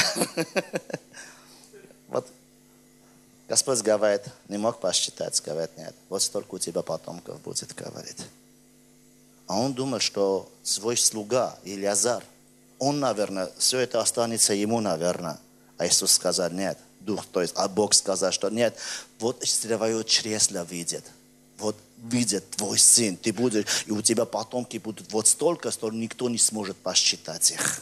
Вот Господь говорит, не мог посчитать, говорит, нет, вот столько у тебя потомков будет, говорит. А он думал, что свой слуга, Елизар, он, наверное, все это останется ему, наверное. А Иисус сказал, нет, а Бог сказал, что нет, вот твое чресло видит. Вот видит твой сын, ты будешь, и у тебя потомки будут вот столько, что никто не сможет посчитать их.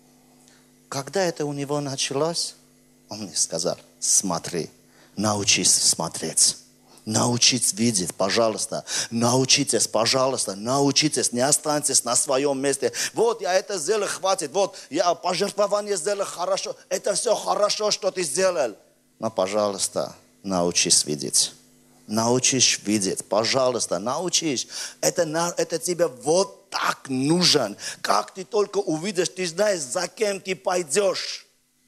Когда это у него началось, он мне сказал, смотри, научись смотреть. Научитесь видеть, пожалуйста. Научитесь, пожалуйста. Научитесь, не останьтесь на своем месте. Вот я это сделал, хватит. Вот я пожертвование сделал, хорошо. Это все хорошо, что ты сделал. Но, пожалуйста, научись видеть. Научись видеть, пожалуйста, научись. Это тебе вот так нужен. Как ты только увидишь, ты знаешь, за кем ты пойдешь.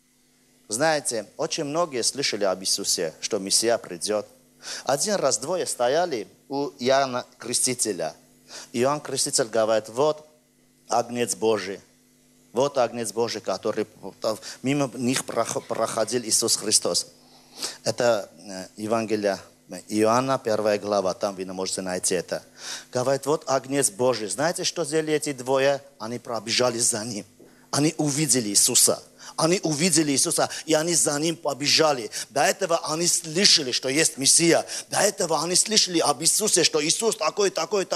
Знаете, очень многие слышали об Иисусе, что Мессия придет. Один раз двое стояли у Иоанна Крестителя. Иоанн Креститель говорит, вот Агнец Божий. Вот Агнец Божий, который мимо них проходил Иисус Христос. Это Евангелие Иоанна, 1 глава, там вы можете найти это. Говорит, вот Агнец Божий. Знаете, что сделали эти двое? Они пробежали за ним. Они увидели Иисуса. Они увидели Иисуса, и они за ним побежали. До этого они слышали, что есть Мессия. До этого они слышали об Иисусе, что Иисус такой.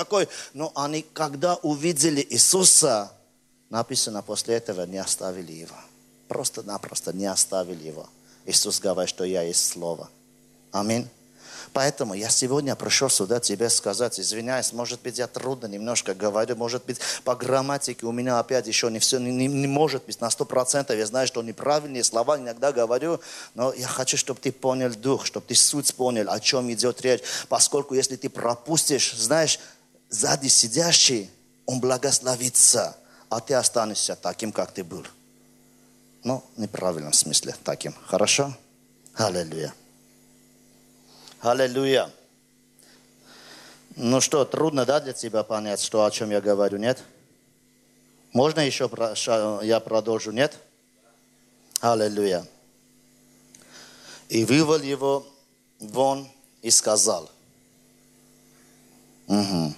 Но они, когда увидели Иисуса, написано, после этого не оставили его. Просто-напросто не оставили его. Иисус говорит, что я есть Слово. Аминь. Поэтому я сегодня пришел сюда тебе сказать, извиняюсь, может быть, я трудно немножко говорю, может быть, по грамматике у меня опять еще не все, не может быть на 100%. Я знаю, что неправильные слова иногда говорю, но я хочу, чтобы ты понял дух, чтобы ты суть понял, о чем идет речь. Поскольку если ты пропустишь, знаешь, сзади сидящий, он благословится, а ты останешься таким, как ты был. Ну, в неправильном смысле таким. Хорошо? Аллилуйя. Аллилуйя. Ну что, трудно, да, для тебя понять, что, о чем я говорю, нет? Можно еще я продолжу, нет? Аллилуйя. И вывел его вон и сказал. Угу.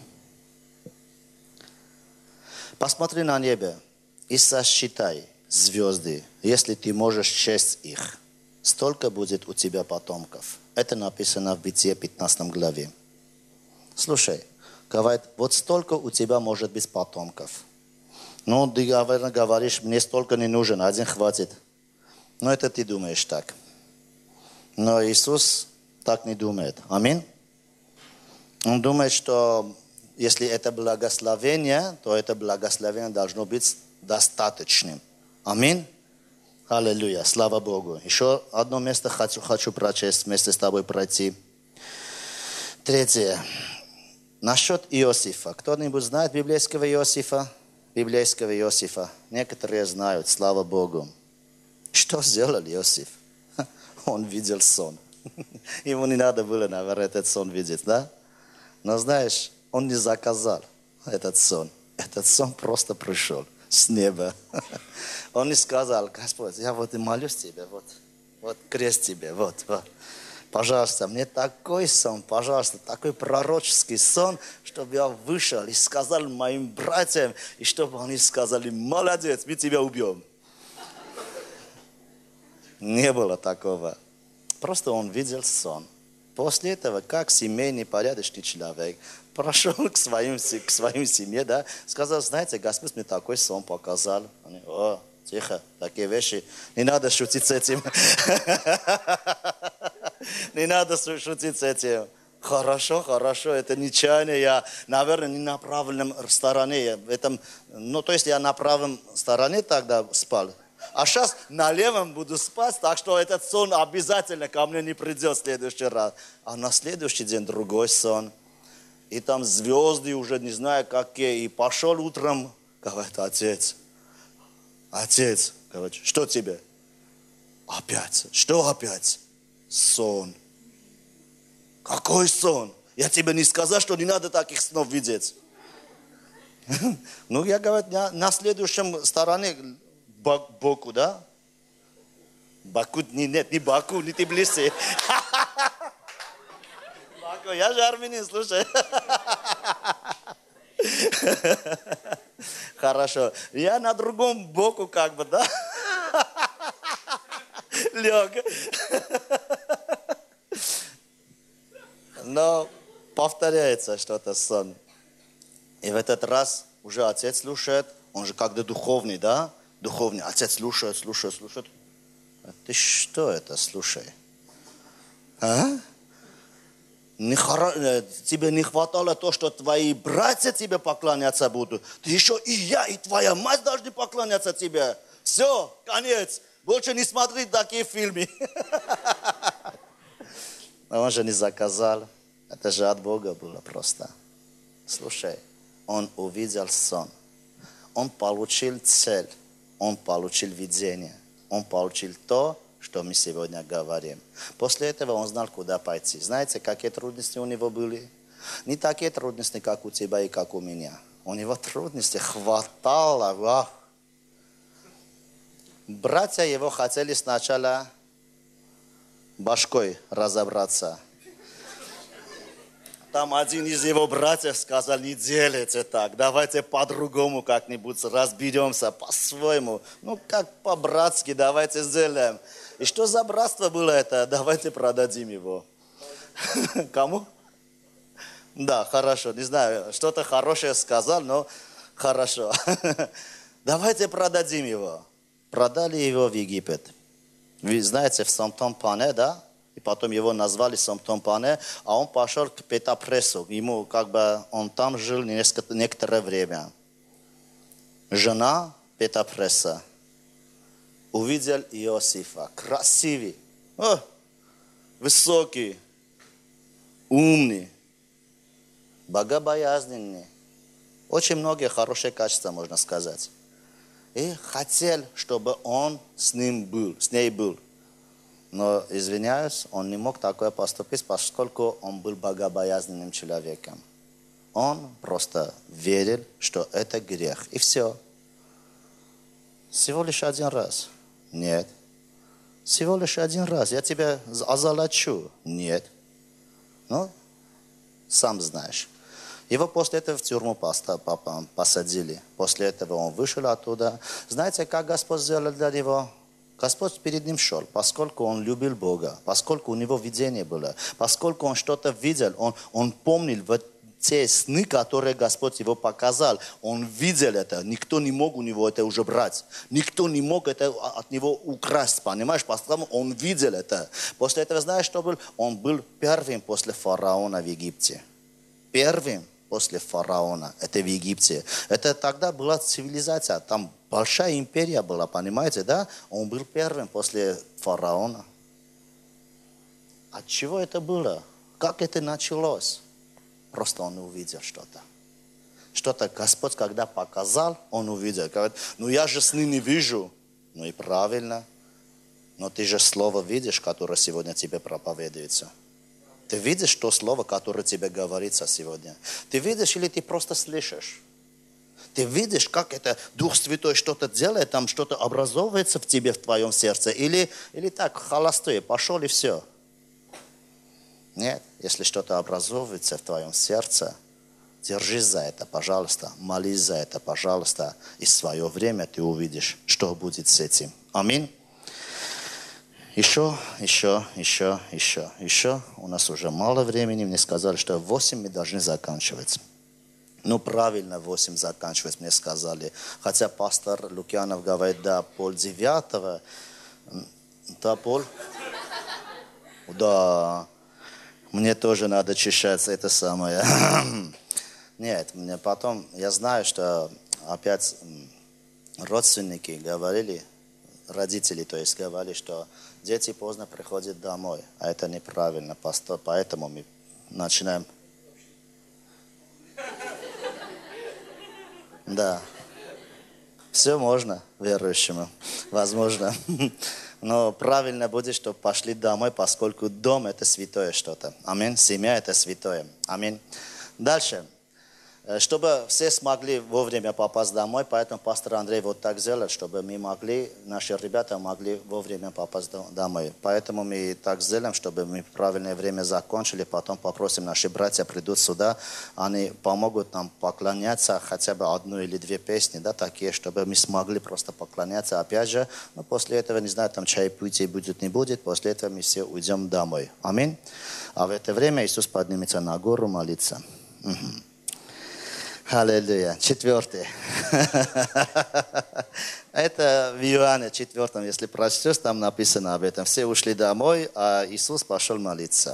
Посмотри на небо и сосчитай звезды, если ты можешь счесть их. Столько будет у тебя потомков. Это написано в Бытие 15 главе. Слушай, говорит, вот столько у тебя может быть потомков. Ну, ты, наверное, говоришь, мне столько не нужен, один хватит. Но это ты думаешь так. Но Иисус так не думает. Аминь. Он думает, что если это благословение, то это благословение должно быть достаточным. Аминь. Аллилуйя, слава Богу. Еще одно место хочу прочесть, вместе с тобой пройти. 3. Насчет Иосифа. Кто-нибудь знает библейского Иосифа? Библейского Иосифа. Некоторые знают, слава Богу. Что сделал Иосиф? Он видел сон. Ему не надо было, наверное, этот сон видеть, да? Но знаешь, он не заказал этот сон. Этот сон просто пришел с неба. Он не сказал, Господь, я вот и молюсь тебе, вот крест тебе, вот. Пожалуйста, мне такой сон, пожалуйста, такой пророческий сон, чтобы я вышел и сказал моим братьям, и чтобы они сказали, молодец, мы тебя убьем. Не было такого. Просто он видел сон. После этого, как семейный порядочный человек, прошел к своим семье, да, сказал, знаете, Господь мне такой сон показал. Они, Тихо, такие вещи. Не надо шутить с этим. Не надо шутить с этим. Хорошо, это нечаянно. Я, наверное, не на правильном стороне. То есть я на правом стороне тогда спал. А сейчас на левом буду спать, так что этот сон обязательно ко мне не придет в следующий раз. А на следующий день другой сон. И там звезды уже не знаю какие. И пошел утром, говорит, отец, говорит, что тебе? Опять. Что опять? Сон. Какой сон? Я тебе не сказал, что не надо таких снов видеть. Ну, я говорю, на следующем стороне боку, да? Баку, нет, не Баку, не Тбилиси. Баку, я же армянин, слушай. Хорошо. Я на другом боку как бы, да? Лег. Но повторяется что-то сон. И в этот раз уже отец слушает, он же как-то духовный, да? Духовный. Отец слушает. Ты что это, слушай? А? Тебе не хватало то, что твои братья тебе поклоняться будут. Ты еще и я, и твоя мать должны поклоняться тебе. Все, конец. Больше не смотри такие фильмы. Но он же не заказал. Это же от Бога было просто. Слушай, он увидел сон. Он получил цель. Он получил видение. Он получил то, что мы сегодня говорим. После этого он знал, куда пойти. Знаете, какие трудности у него были? Не такие трудности, как у тебя и как у меня. У него трудностей хватало. Братья его хотели сначала башкой разобраться. Там один из его братьев сказал, не делайте так, давайте по-другому как-нибудь разберемся, по-своему. Как по-братски, давайте сделаем. И что за братство было это? Давайте продадим его. Кому? Да, хорошо, не знаю, что-то хорошее сказал, но хорошо. Давайте продадим его. Продали его в Египет. Вы знаете, в Сомтом-Пане, да? И потом его назвали Сомтом-Пане, а он пошел к Петапресу. Ему он там жил некоторое время. Жена Петапреса увидел Иосифа. Красивый, высокий, умный, богобоязненный. Очень многие хорошие качества, можно сказать. И хотел, чтобы он с ней был. Но, извиняюсь, он не мог такое поступить, поскольку он был богобоязненным человеком. Он просто верил, что это грех. И все. Всего лишь один раз. Нет. Всего лишь один раз. Я тебя озолочу. Нет. Сам знаешь. Его после этого в тюрьму посадили. После этого он вышел оттуда. Знаете, как Господь сделал для него? Господь перед ним шел, поскольку он любил Бога, поскольку у него видение было, поскольку он что-то видел, он помнил те сны, которые Господь его показал. Он видел это. Никто не мог у него это уже брать. Никто не мог это от него украсть, понимаешь? Потому что он видел это. После этого, знаешь, что был? Он был первым после фараона в Египте. Первым после фараона. Это в Египте. Это тогда была цивилизация. Там большая империя была, понимаете, да? Он был первым после фараона. От чего это было? Как это началось? Просто он увидел что-то. Что-то Господь, когда показал, он увидел. Говорит, я же сны не вижу. И правильно. Но ты же слово видишь, которое сегодня тебе проповедуется. Ты видишь то слово, которое тебе говорится сегодня? Ты видишь или ты просто слышишь? Ты видишь, как это Дух Святой что-то делает, там что-то образовывается в тебе, в твоем сердце? Или так, холостой, пошел и все? Нет, если что-то образовывается в твоем сердце, держись за это, пожалуйста, молись за это, пожалуйста, и в свое время ты увидишь, что будет с этим. Аминь. Еще. У нас уже мало времени, мне сказали, что в 8 мы должны заканчивать. Ну, правильно, 8 заканчивать, мне сказали. Хотя пастор Лукьянов говорит, да, 8:30. Да, пол? Да. Мне тоже надо чешаться, это самое. Нет, мне потом, я знаю, что опять родственники говорили, родители, то есть говорили, что дети поздно приходят домой, а это неправильно, поэтому мы начинаем. Да, все можно верующему, возможно. Но правильно будет, что пошли домой, поскольку дом это святое что-то. Аминь. Семья это святое. Аминь. Дальше. Чтобы все смогли вовремя попасть домой, поэтому пастор Андрей вот так сделал, чтобы мы могли, наши ребята могли вовремя попасть домой. Поэтому мы так сделаем, чтобы мы в правильное время закончили, потом попросим, наши братья придут сюда, они помогут нам поклоняться хотя бы одну или две песни, да, такие, чтобы мы смогли просто поклоняться. Опять же, ну, после этого, не знаю, там чаепитие будет, не будет, после этого мы все уйдем домой. Аминь. А в это время Иисус поднимется на гору молиться. Аллилуйя. 4. Это в Иоанне 4, если прочтешь, там написано об этом. Все ушли домой, а Иисус пошел молиться.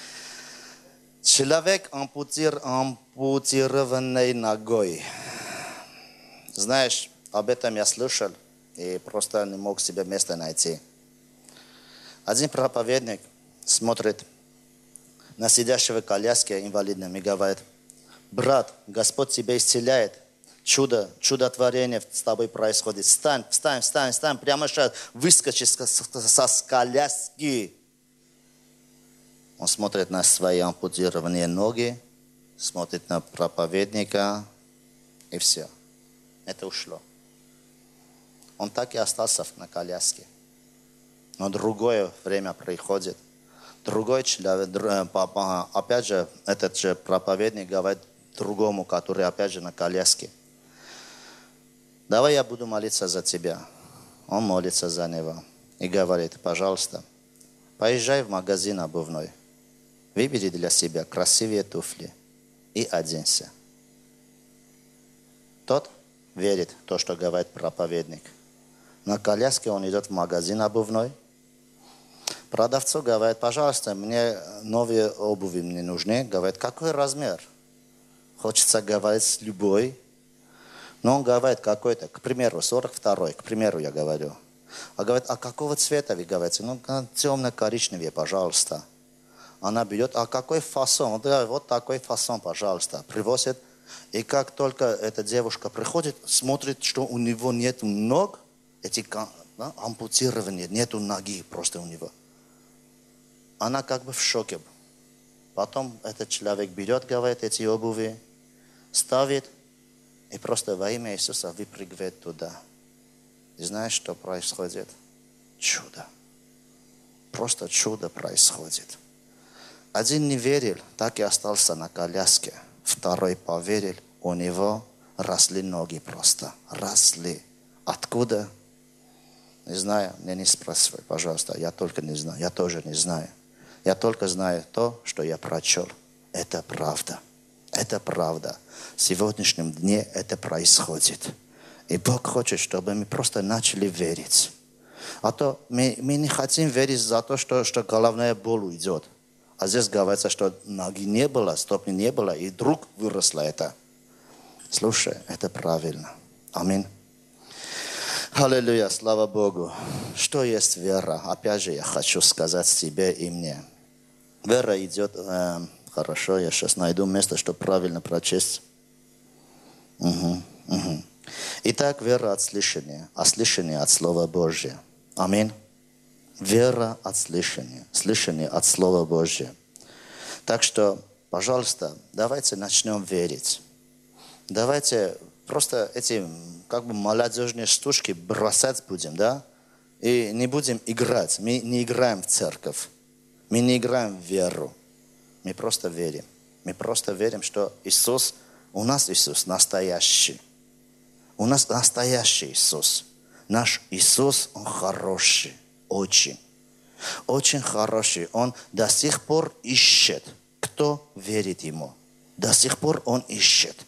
Человек ампутированной ногой. Знаешь, об этом я слышал и просто не мог себе места найти. Один проповедник смотрит на сидящего в коляске инвалидным и говорит: брат, Господь тебя исцеляет. Чудотворение с тобой происходит. Встань, прямо сейчас выскочи со коляски. Он смотрит на свои ампутированные ноги, смотрит на проповедника, и все. Это ушло. Он так и остался на коляске. Но другое время приходит. Другой человек, опять же, этот же проповедник говорит другому, который опять же на коляске: давай я буду молиться за тебя. Он молится за него и говорит: пожалуйста, поезжай в магазин обувной, выбери для себя красивые туфли и оденься. Тот верит в то, что говорит проповедник. На коляске он идет в магазин обувной. Продавцу говорит: пожалуйста, мне новые обуви мне нужны. Говорит: какой размер? Хочется говорить любой. Но он говорит какой-то, к примеру, 42-й, к примеру я говорю. А говорит: а какого цвета вы говорите? Ну, темно-коричневый, пожалуйста. Она берет: а какой фасон? Он говорит: вот такой фасон, пожалуйста. Привозит. И как только эта девушка приходит, смотрит, что у него нет ног, эти ампутирования, нету ноги просто у него. Она как бы в шоке. Потом этот человек берет, говорит, эти обуви, ставит и просто во имя Иисуса выпрыгивает туда. И знаешь, что происходит? Чудо. Просто чудо происходит. Один не верил, так и остался на коляске. Второй поверил, у него росли ноги просто. Росли. Откуда? Не знаю, мне не спрашивай, пожалуйста. Я только не знаю. Я тоже не знаю. Я только знаю то, что я прочел. Это правда. Это правда. В сегодняшнем дне это происходит. И Бог хочет, чтобы мы просто начали верить. А то мы не хотим верить за то, что головная боль уйдет. А здесь говорится, что ноги не было, стопни не было, и вдруг выросло это. Слушай, это правильно. Аминь. Аллилуйя, слава Богу. Что есть вера? Опять же, я хочу сказать тебе и мне. Вера идет... Хорошо, я сейчас найду место, чтобы правильно прочесть. Итак, вера от слышания, а слышание от Слова Божьего. Аминь. Вера от слышания, слышание от Слова Божьего. Так что, пожалуйста, давайте начнем верить. Давайте просто эти как бы молодежные штучки бросать будем, да? И не будем играть. Мы не играем в церковь. Мы не играем в веру. Мы просто верим. Мы просто верим, что Иисус, у нас Иисус настоящий. У нас настоящий Иисус. Наш Иисус, Он хороший. Очень. Очень хороший. Он до сих пор ищет, кто верит Ему. До сих пор Он ищет.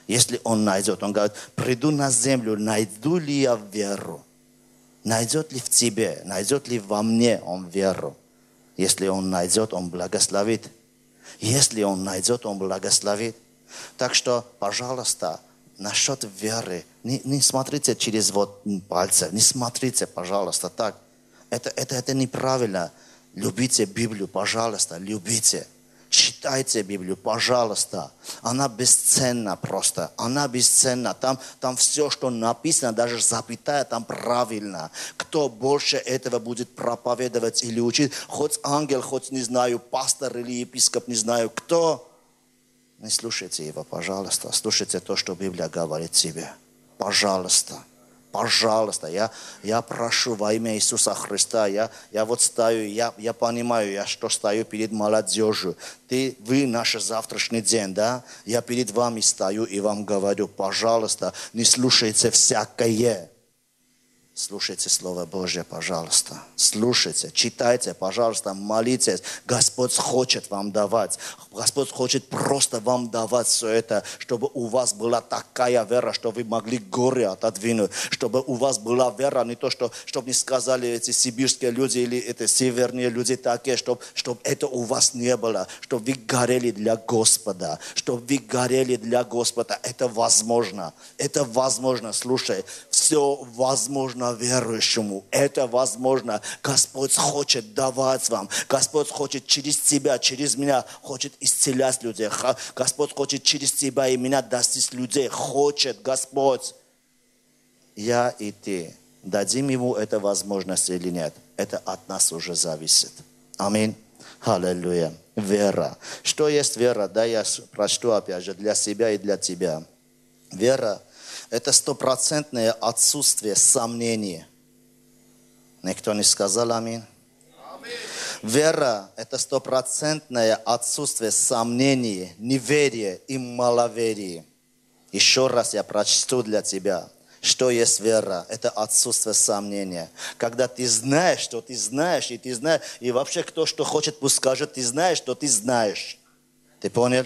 Если он найдет, он говорит, приду на землю, найду ли я веру? Найдет ли в тебе, найдет ли во мне он веру? Если он найдет, он благословит. Если он найдет, он благословит. Так что, пожалуйста, насчет веры, не смотрите через пальцы, не смотрите, пожалуйста, так. Это неправильно. Любите Библию, пожалуйста, любите. Читайте Библию, пожалуйста. Она бесценна просто. Она бесценна. Там все, что написано, даже запятая, там правильно. Кто больше этого будет проповедовать или учить, хоть ангел, хоть, не знаю, пастор или епископ, не знаю кто, не слушайте его, пожалуйста. Слушайте то, что Библия говорит тебе. Пожалуйста. Пожалуйста, я прошу во имя Иисуса Христа, я вот стою, я понимаю, что стою перед молодежью. Вы наш завтрашний день, да? Я перед вами стою и вам говорю, пожалуйста, не слушайте всякое. Слушайте Слово Божье, пожалуйста. Слушайте, читайте, пожалуйста, молитесь. Господь хочет вам давать. Господь хочет просто вам давать все это, чтобы у вас была такая вера, что вы могли горы отодвинуть. Чтобы у вас была вера, не то, чтобы не сказали эти сибирские люди или эти северные люди такие, чтобы это у вас не было. Чтобы вы горели для Господа. Чтобы вы горели для Господа. Это возможно. Это возможно. Слушай, все возможно верующему. Это возможно. Господь хочет давать вам. Господь хочет через тебя, через меня, хочет исцелять людей. Господь хочет через тебя и меня достичь людей. Хочет Господь. Я и ты. Дадим ему эту возможность или нет? Это от нас уже зависит. Аминь. Аллилуйя. Вера. Что есть вера? Да, я прочту опять же для себя и для тебя. Вера – это стопроцентное отсутствие сомнений. Никто не сказал аминь? Вера – это стопроцентное отсутствие сомнений, неверия и маловерия. Еще раз я прочту для тебя. Что есть вера? Это отсутствие сомнения. Когда ты знаешь, что ты знаешь, и ты знаешь, и вообще кто что хочет, пусть скажет, ты знаешь, что ты знаешь. Ты понял?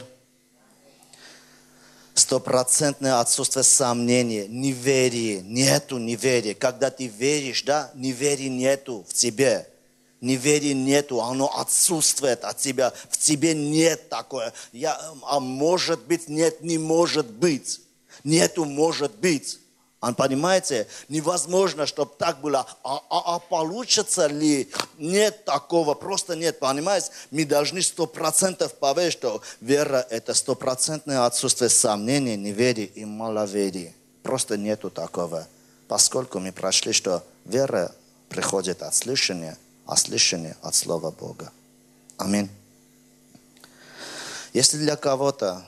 Стопроцентное отсутствие сомнения, неверия, нету неверия. Когда ты веришь, да, неверия нету в тебе. Неверия нету, оно отсутствует от тебя. В тебе нет такое. А может быть, нет, не может быть. Нету, может быть. Понимаете? Невозможно, чтобы так было. А получится ли? Нет такого, просто нет. Понимаете? Мы должны 100% поверить, что вера – это стопроцентное отсутствие сомнений, неверия и маловерия. Просто нету такого. Поскольку мы прошли, что вера приходит от слышания, а слышание от Слова Бога. Аминь. Если для кого-то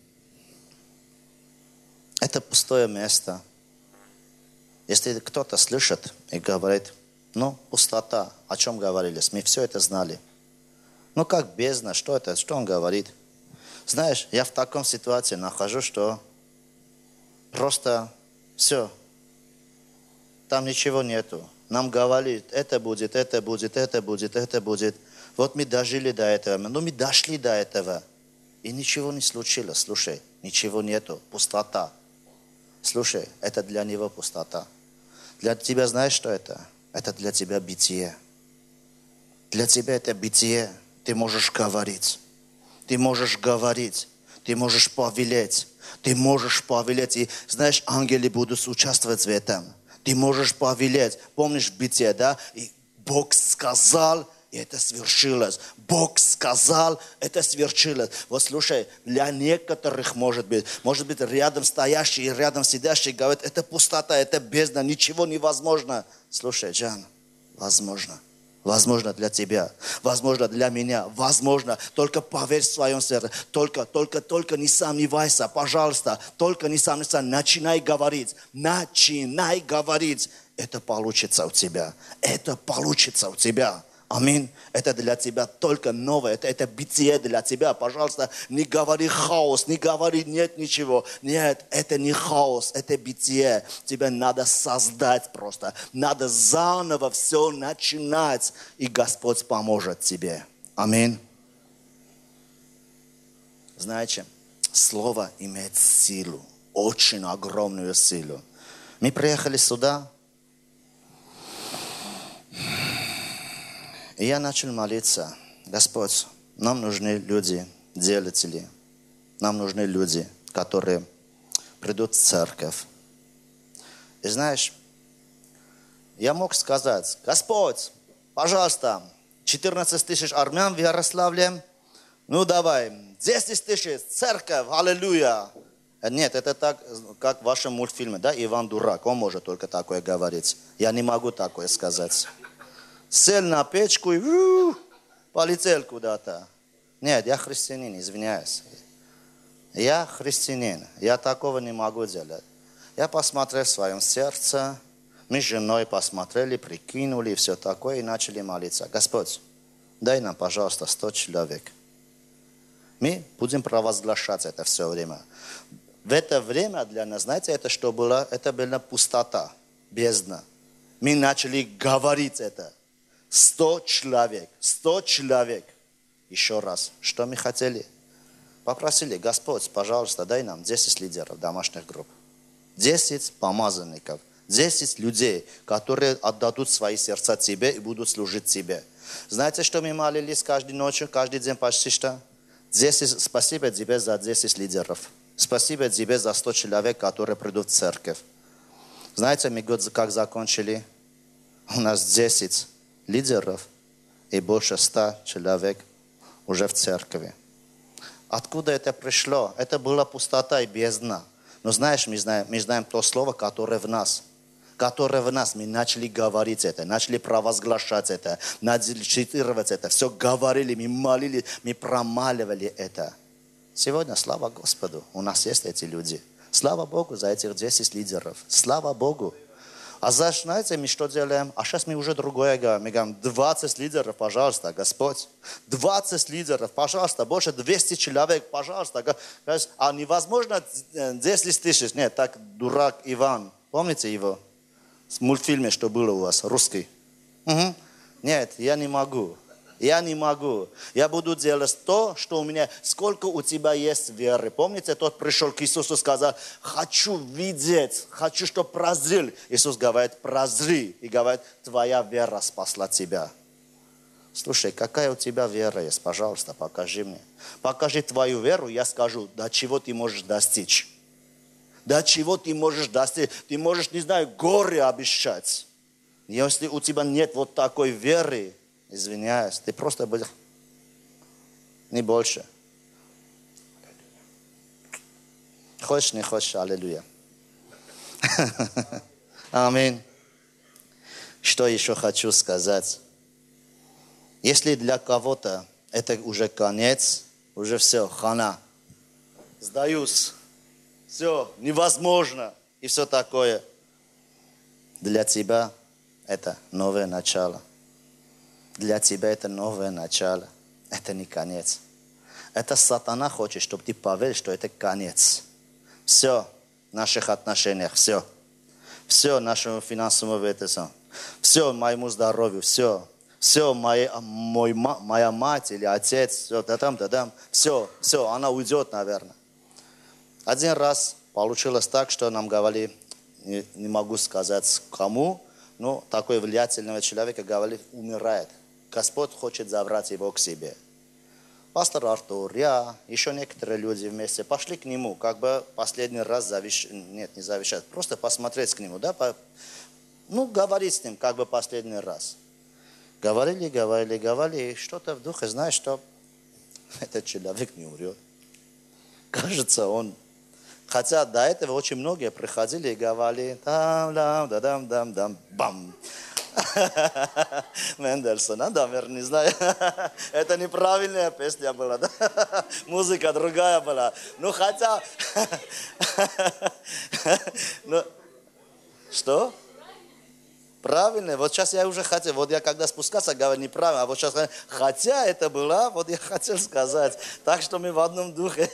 это пустое место, если кто-то слышит и говорит, пустота, о чем говорили, мы все это знали. Как бездна, что это, что он говорит? Знаешь, я в таком ситуации нахожусь, что просто все, там ничего нету. Нам говорили, это будет, это будет, это будет, это будет. Вот мы дожили до этого, мы дошли до этого. И ничего не случилось, слушай, ничего нету, пустота. Слушай, это для него пустота. Для тебя знаешь, что это? Это для тебя бытие. Для тебя это бытие. Ты можешь говорить. Ты можешь говорить. Ты можешь повелеть. Ты можешь повелеть. И знаешь, ангелы будут участвовать в этом. Ты можешь повелеть. Помнишь бытие, да? И Бог сказал, и это свершилось. Бог сказал, это свершилось. Вот слушай, для некоторых может быть рядом стоящий и рядом сидящий говорит, это пустота, это бездна, ничего невозможно. Слушай, Джан, возможно. Возможно для тебя, возможно для меня, возможно. Только поверь в своем сердце, только не сомневайся, пожалуйста, только не сомневайся, начинай говорить. Это получится у тебя, это получится у тебя. Аминь. Это для тебя только новое. Это бытие для тебя. Пожалуйста, не говори хаос, не говори нет ничего. Нет, это не хаос, это бытие. Тебе надо создать просто. Надо заново все начинать. И Господь поможет тебе. Аминь. Знаете, слово имеет силу. очень огромную силу. Мы приехали сюда, и я начал молиться. Господь, нам нужны люди, делатели. Нам нужны люди, которые придут в церковь. И знаешь, я мог сказать: Господь, пожалуйста, 14 тысяч армян в Ярославле, ну давай, 10 тысяч, церковь, аллилуйя. Нет, это так, как в вашем мультфильме, да, Иван Дурак, он может только такое говорить. Я не могу такое сказать. Сел на печку и полетел куда-то. Нет, я христианин, извиняюсь. Я христианин, я такого не могу делать. Я посмотрел в своем сердце, мы с женой посмотрели, прикинули и все такое, и начали молиться. Господь, дай нам, пожалуйста, 100 человек. Мы будем провозглашать это все время. В это время для нас, знаете, это что было? Это была пустота, бездна. Мы начали говорить это. 100 человек, 100 человек. Еще раз, что мы хотели? Попросили: Господь, пожалуйста, дай нам 10 лидеров домашних групп. 10 помазанников. 10 людей, которые отдадут свои сердца Тебе и будут служить Тебе. Знаете, что мы молились каждую ночь, каждый день почти что? 10, спасибо Тебе за 10 лидеров. Спасибо Тебе за 100 человек, которые придут в церковь. Знаете, мы год как закончили? У нас 10 лидеров и больше 100 человек уже в церкви. Откуда это пришло? Это была пустота и бездна. Но знаешь, мы знаем то слово, которое в нас. Которое в нас. Мы начали говорить это, начали провозглашать это, начали цитировать это. Все говорили, мы молили, мы промаливали это. Сегодня, слава Господу, у нас есть эти люди. Слава Богу за этих 10 лидеров. Слава Богу. А знаете, мы что делаем? А сейчас мы уже другое говорим. Мы говорим: 20 лидеров, пожалуйста, Господь. 20 лидеров, пожалуйста. Больше 200 человек, пожалуйста. А невозможно 10 тысяч. Нет, так дурак Иван. Помните его? В мультфильме, что было у вас, русский. Угу. Нет, я не могу. Я не могу. Я буду делать то, что у меня... Сколько у тебя есть веры? Помните, тот пришел к Иисусу и сказал: хочу видеть, хочу, чтобы прозрел. Иисус говорит: прозри. И говорит: твоя вера спасла тебя. Слушай, какая у тебя вера есть? Пожалуйста, покажи мне. Покажи твою веру, я скажу, до чего ты можешь достичь. До чего ты можешь достичь. Ты можешь, не знаю, горы обещать. Если у тебя нет вот такой веры, извиняюсь, ты просто будешь не больше. Хочешь, не хочешь, аллилуйя. Аминь. Что еще хочу сказать? Если для кого-то это уже конец, уже все, хана, сдаюсь, все, невозможно и все такое. Для тебя это новое начало. Для тебя это новое начало. Это не конец. Это сатана хочет, чтобы ты поверил, что это конец. Все в наших отношениях, все. Все нашему финансовому ветеру. Все моему здоровью, все. Все моя мать или отец, все, все, она уйдет, наверное. Один раз получилось так, что нам говорили, не могу сказать кому, но такой влиятельного человека говорили, умирает. Господь хочет забрать его к себе. Пастор Артур, я, еще некоторые люди вместе пошли к нему, как бы последний раз не завещать, просто посмотреть к нему, да, говорить с ним, как бы последний раз. Говорили, и что-то в духе, знаешь, что этот человек не умрет. Кажется, он... Хотя до этого очень многие приходили и говорили, бам. Мендельсон, наверное, не знаю. Это неправильная песня была, да? Музыка другая была. Ну, хотя... Что? Правильно, вот сейчас я уже хотел, вот я когда спускался, говорю неправильно, а вот сейчас, хотя это было, вот я хотел сказать, так что мы в одном духе.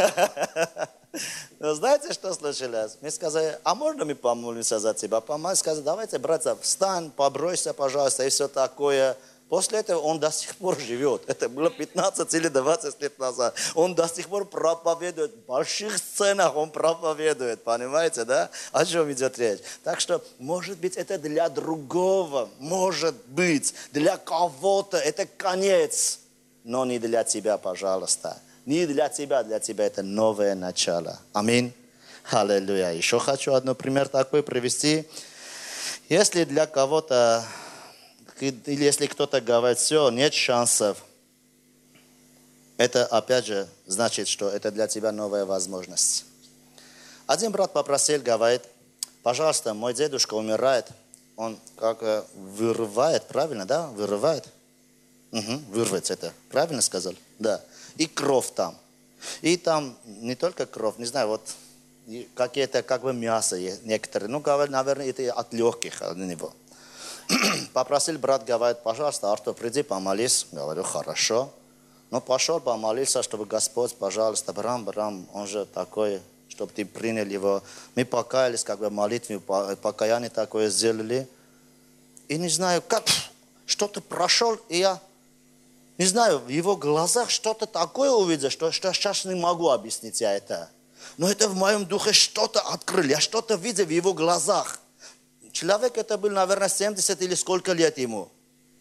Но знаете, что случилось? Мы сказали, а можно мы помолимся за тебя? Сказали, давайте, братья, встань, побройся, пожалуйста, и все такое. После этого он до сих пор живет. Это было 15 или 20 лет назад. Он до сих пор проповедует. В больших сценах он проповедует. Понимаете, да? О чем идет речь? Так что, может быть, это для другого. Может быть, для кого-то это конец. Но не для тебя, пожалуйста. Не для тебя это новое начало. Аминь. Аллилуйя. Еще хочу один пример такой привести. Если для кого-то, или если кто-то говорит, все, нет шансов, это опять же значит, что это для тебя новая возможность. Один брат попросил, говорит, пожалуйста, мой дедушка умирает, он как вырывает, правильно, да, вырывает? Вырвать это, правильно сказал? Да. И кровь там. И там не только кровь, не знаю, вот какие-то как бы мясо есть некоторые. Ну, говорят, наверное, это от легких от него. Попросил брат, говорит, пожалуйста, Артур, приди помолись. Говорю, хорошо. Ну, пошел помолился, чтобы Господь, пожалуйста, Брам, он же такой, чтобы ты принял его. Мы покаялись, как бы молитве, покаяние такое сделали. И не знаю, как, что-то прошел, и я, не знаю, в его глазах что-то такое увидел, что сейчас не могу объяснить я это. Но это в моем духе что-то открыли, я что-то видел в его глазах. Человек это был, наверное, 70 или сколько лет ему.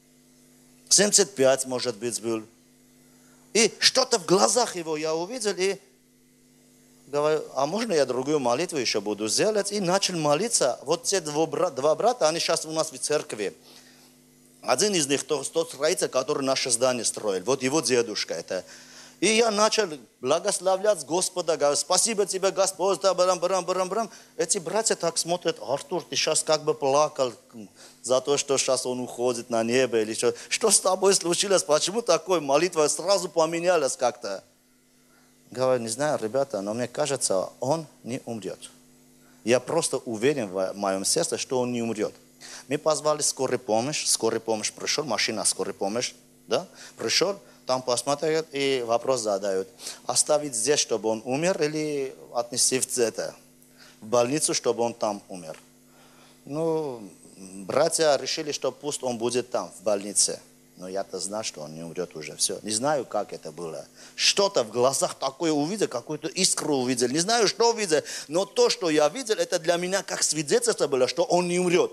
75, может быть, был. И что-то в глазах его я увидел, и говорю, а можно я другую молитву еще буду сделать? И начал молиться. Вот те два брата, они сейчас у нас в церкви. Один из них, тот строитель, который наше здание строил. Вот его дедушка это. И я начал благословлять Господа, говорю, спасибо тебе, Господь, брам. Эти братья так смотрят, Артур, ты сейчас как бы плакал за то, что сейчас он уходит на небо или что. Что с тобой случилось? Почему такое? Молитва сразу поменялась как-то. Говорю, не знаю, ребята, но мне кажется, он не умрет. Я просто уверен в моем сердце, что он не умрет. Мы позвали скорую помощь пришел, машина скорой помощи, да, пришел. Там посмотрят и вопрос задают. Оставить здесь, чтобы он умер, или отнести в больницу, чтобы он там умер? Ну, братья решили, что пусть он будет там, в больнице. Но я-то знаю, что он не умрет уже. Все. Не знаю, как это было. Что-то в глазах такое увидел, какую-то искру увидел. Не знаю, что увидел, но то, что я видел, это для меня как свидетельство было, что он не умрет.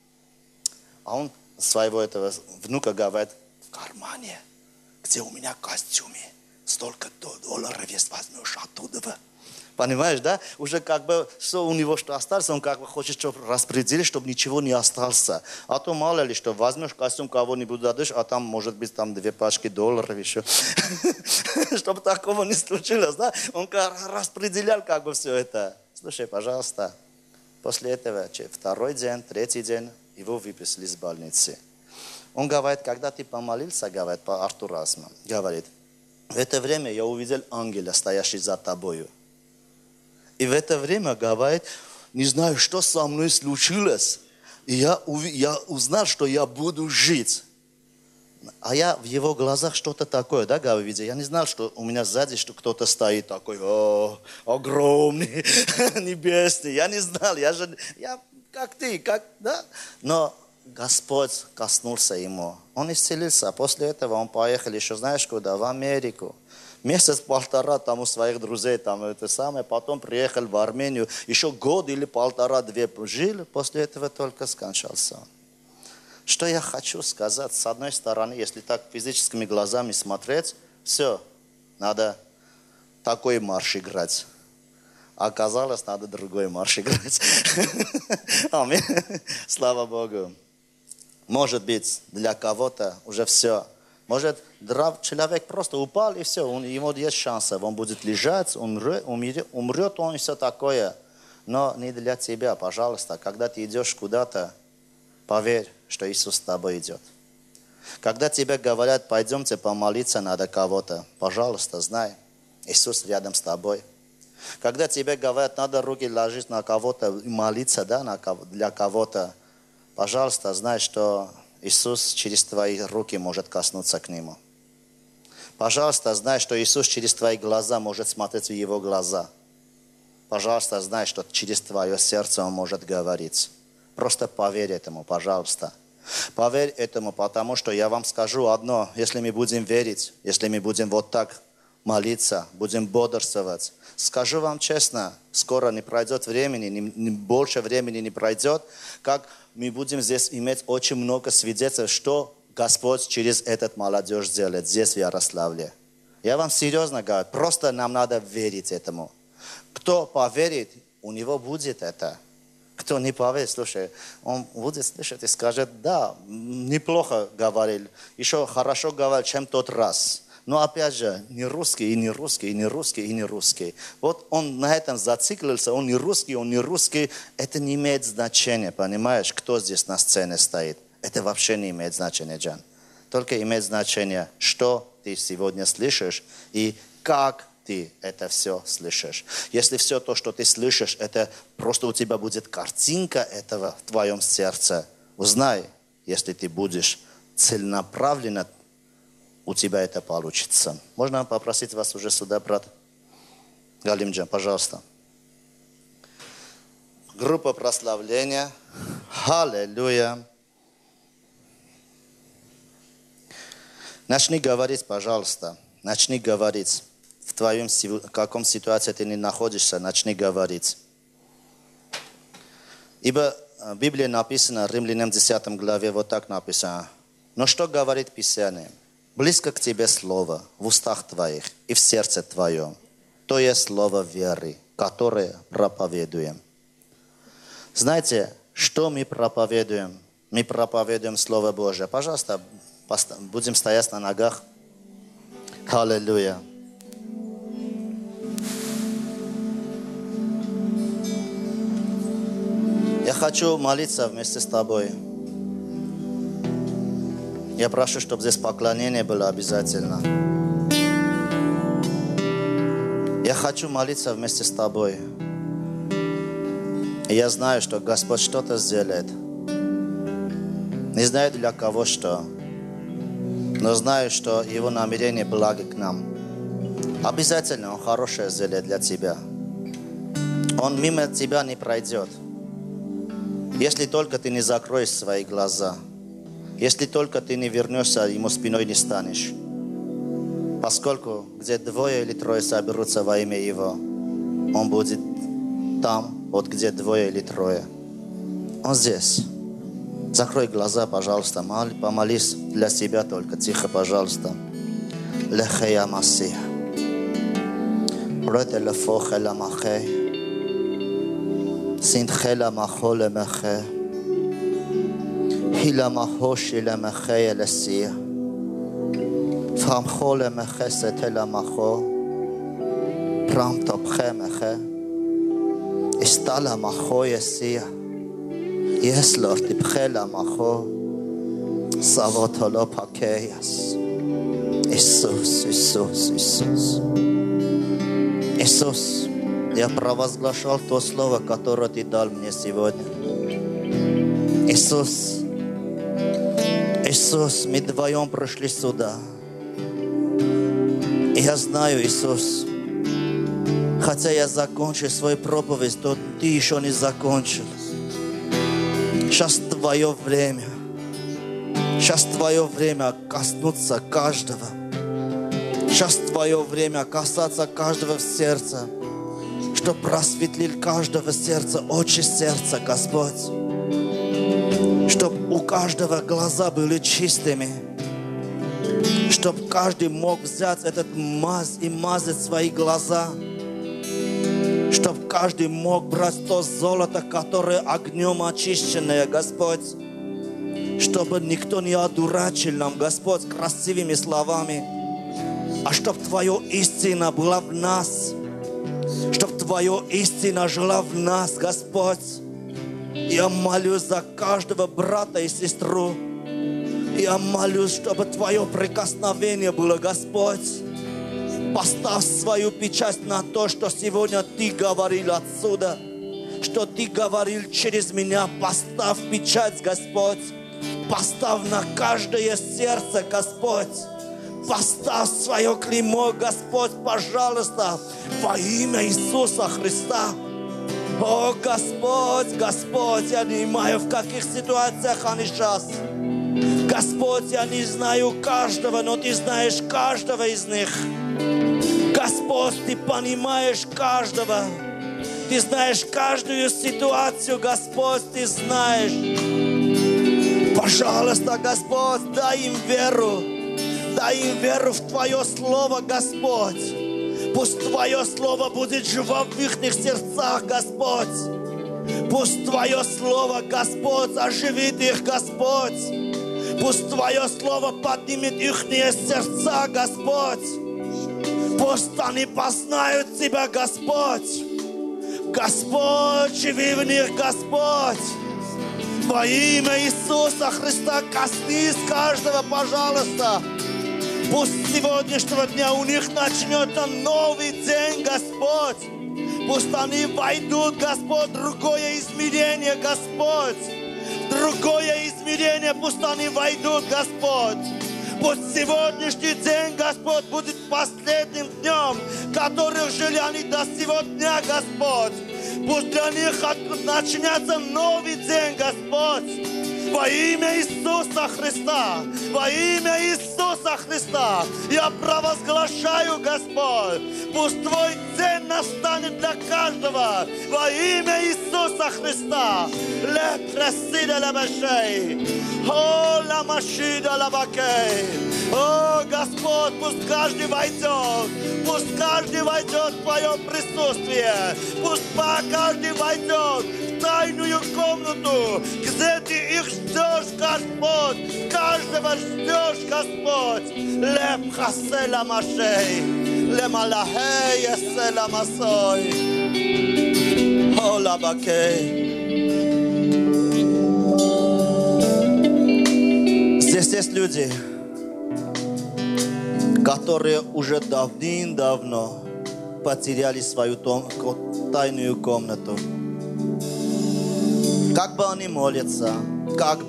А он своего этого внука говорит, в кармане, где у меня в костюме, столько долларов есть, возьмешь оттуда. Понимаешь, да? Уже как бы, что у него что осталось, он как бы хочет чтобы распределить, чтобы ничего не осталось. А то мало ли, что возьмешь костюм кого-нибудь дадешь, а там может быть там 2 пачки долларов еще. Чтобы такого не случилось, да? Он распределял как бы все это. Слушай, пожалуйста, после этого 2-й день, 3-й день его выписали из больницы. Он говорит, когда ты помолился, говорит, по Артуру Асма, говорит, в это время я увидел ангела, стоящий за тобою. И в это время, говорит, не знаю, что со мной случилось. И я узнал, что я буду жить. А я в его глазах что-то такое, да, говорю, видел. Я не знал, что у меня сзади что кто-то стоит такой, огромный, небесный. Я не знал, я как ты, да? Но Господь коснулся ему. Он исцелился. А после этого он поехал еще, знаешь куда? В Америку. Месяц-полтора там у своих друзей, там это самое. Потом приехал в Армению. Еще год или 1,5-2 жил. После этого только скончался. Что я хочу сказать? С одной стороны, если так физическими глазами смотреть, все, надо такой марш играть. Оказалось, надо другой марш играть. Аминь. Слава Богу. Может быть, для кого-то уже все. Может, человек просто упал и все, ему есть шанс. Он будет лежать, умрет он и все такое. Но не для тебя, пожалуйста. Когда ты идешь куда-то, поверь, что Иисус с тобой идет. Когда тебе говорят, пойдемте помолиться надо кого-то, пожалуйста, знай, Иисус рядом с тобой. Когда тебе говорят, надо руки ложить на кого-то, молиться, да, для кого-то, пожалуйста, знай, что Иисус через твои руки может коснуться к нему. Пожалуйста, знай, что Иисус через твои глаза может смотреть в его глаза. Пожалуйста, знай, что через твое сердце Он может говорить. Просто поверь этому, пожалуйста. Поверь этому, потому что я вам скажу одно. Если мы будем верить, если мы будем вот так молиться, будем бодрствовать, скажу вам честно, скоро не пройдет времени, больше времени не пройдет, как мы будем здесь иметь очень много свидетельств, что Господь через этот молодежь делает здесь, в Ярославле. Я вам серьезно говорю, просто нам надо верить этому. Кто поверит, у него будет это. Кто не поверит, слушай, он будет слышать и скажет, да, неплохо говорил, еще хорошо говорил, чем тот раз. Но опять же, не русский, и не русский, и не русский, и не русский. Вот он на этом зациклился, он не русский, это не имеет значения, понимаешь, кто здесь на сцене стоит. Это вообще не имеет значения, Джан. Только имеет значение, что ты сегодня слышишь и как ты это все слышишь. Если все то, что ты слышишь, это просто у тебя будет картинка этого в твоем сердце, узнай, если ты будешь целенаправленно, у тебя это получится. Можно попросить вас уже сюда, брат Галимджан, пожалуйста. Группа прославления. Аллилуйя. Начни говорить, пожалуйста. Начни говорить. В твоем каком ситуации ты не находишься, начни говорить. Ибо в Библии написано, Римлянам 10 главе, вот так написано. Но что говорит Писание? Близко к тебе слово в устах твоих и в сердце твоем. То есть слово веры, которое проповедуем. Знаете, что мы проповедуем? Мы проповедуем Слово Божие. Пожалуйста, будем стоять на ногах. Аллилуйя. Я хочу молиться вместе с тобой. Я прошу, чтобы здесь поклонение было обязательно. Я хочу молиться вместе с тобой. И я знаю, что Господь что-то сделает. Не знаю для кого что, но знаю, что Его намерение благо к нам. Обязательно Он хорошее сделает для тебя. Он мимо тебя не пройдет. Если только ты не закроешь свои глаза. Если только ты не вернешься, Ему спиной не станешь. Поскольку где двое или трое соберутся во имя Его, Он будет там, вот где двое или трое. Он здесь. Закрой глаза, пожалуйста, помолись для себя только. Тихо, пожалуйста. Лехея Масия. Ретеле фохеля махей. Синтхеля махоле мехе. Хиля махошиле мехея лесия. Фамхоле мехе сетеля махо. Прам топхе мехе. Истала махо есия. Yes, Lord, tibchela macho, savotolo pakeyas. Иисус, Иисус, Иисус. Иисус, я провозглашал то слово, которое Ты дал мне сегодня. Иисус, Иисус, мы вдвоем пришли сюда. И я знаю, Иисус, хотя я закончил свою проповедь, то Ты еще не закончил. Сейчас Твое время. Сейчас Твое время коснуться каждого. Сейчас Твое время касаться каждого в сердце. Чтоб просветлил каждого сердца, очи сердца, Господь. Чтоб у каждого глаза были чистыми. Чтоб каждый мог взять этот мазь и мазать свои глаза. Чтоб каждый мог брать то золото, которое огнем очищенное, Господь. Чтобы никто не одурачил нам, Господь, красивыми словами. А чтоб Твое истина была в нас. Чтоб Твое истина жила в нас, Господь. Я молюсь за каждого брата и сестру. Я молюсь, чтобы Твое прикосновение было, Господь. Поставь свою печать на то, что сегодня Ты говорил отсюда, что Ты говорил через меня. Поставь печать, Господь. Поставь на каждое сердце, Господь. Поставь свое клеймо, Господь, пожалуйста, во имя Иисуса Христа. О, Господь, Господь, я не знаю, в каких ситуациях они сейчас. Господь, я не знаю каждого, но Ты знаешь каждого из них. Господь, Ты понимаешь каждого. Ты знаешь каждую ситуацию, Господь, Ты знаешь. Пожалуйста, Господь, дай им веру. Дай им веру в Твое Слово, Господь. Пусть Твое Слово будет живо в их сердцах, Господь. Пусть Твое Слово, Господь, оживит их, Господь. Пусть Твое Слово поднимет их сердца, Господь. Пусть они познают Тебя, Господь. Господь, живи в них, Господь. Во имя Иисуса Христа коснись каждого, пожалуйста. Пусть с сегодняшнего дня у них начнется новый день, Господь. Пусть они войдут, Господь, в другое измерение, Господь. Другое измерение, пусть они войдут, Господь. Пусть сегодняшний день, Господь, будет последним днем, который жили они до сегодня, Господь. Пусть для них начнется новый день, Господь. Во имя Иисуса Христа, во имя Иисуса Христа, я провозглашаю, Господь, пусть Твой день настанет для каждого. Во имя Иисуса Христа. О, Господь, пусть каждый войдет, пусть каждый войдет в Твое присутствие, пусть каждый войдет в тайную комнату, где Ты их ждешь, Господь, каждого ждешь, Господь. Лев хасела машей, лемалахей есела масой, о лабакей. Здесь есть люди, которые уже давным-давно потеряли свою тайную комнату. Как бы они молятся, как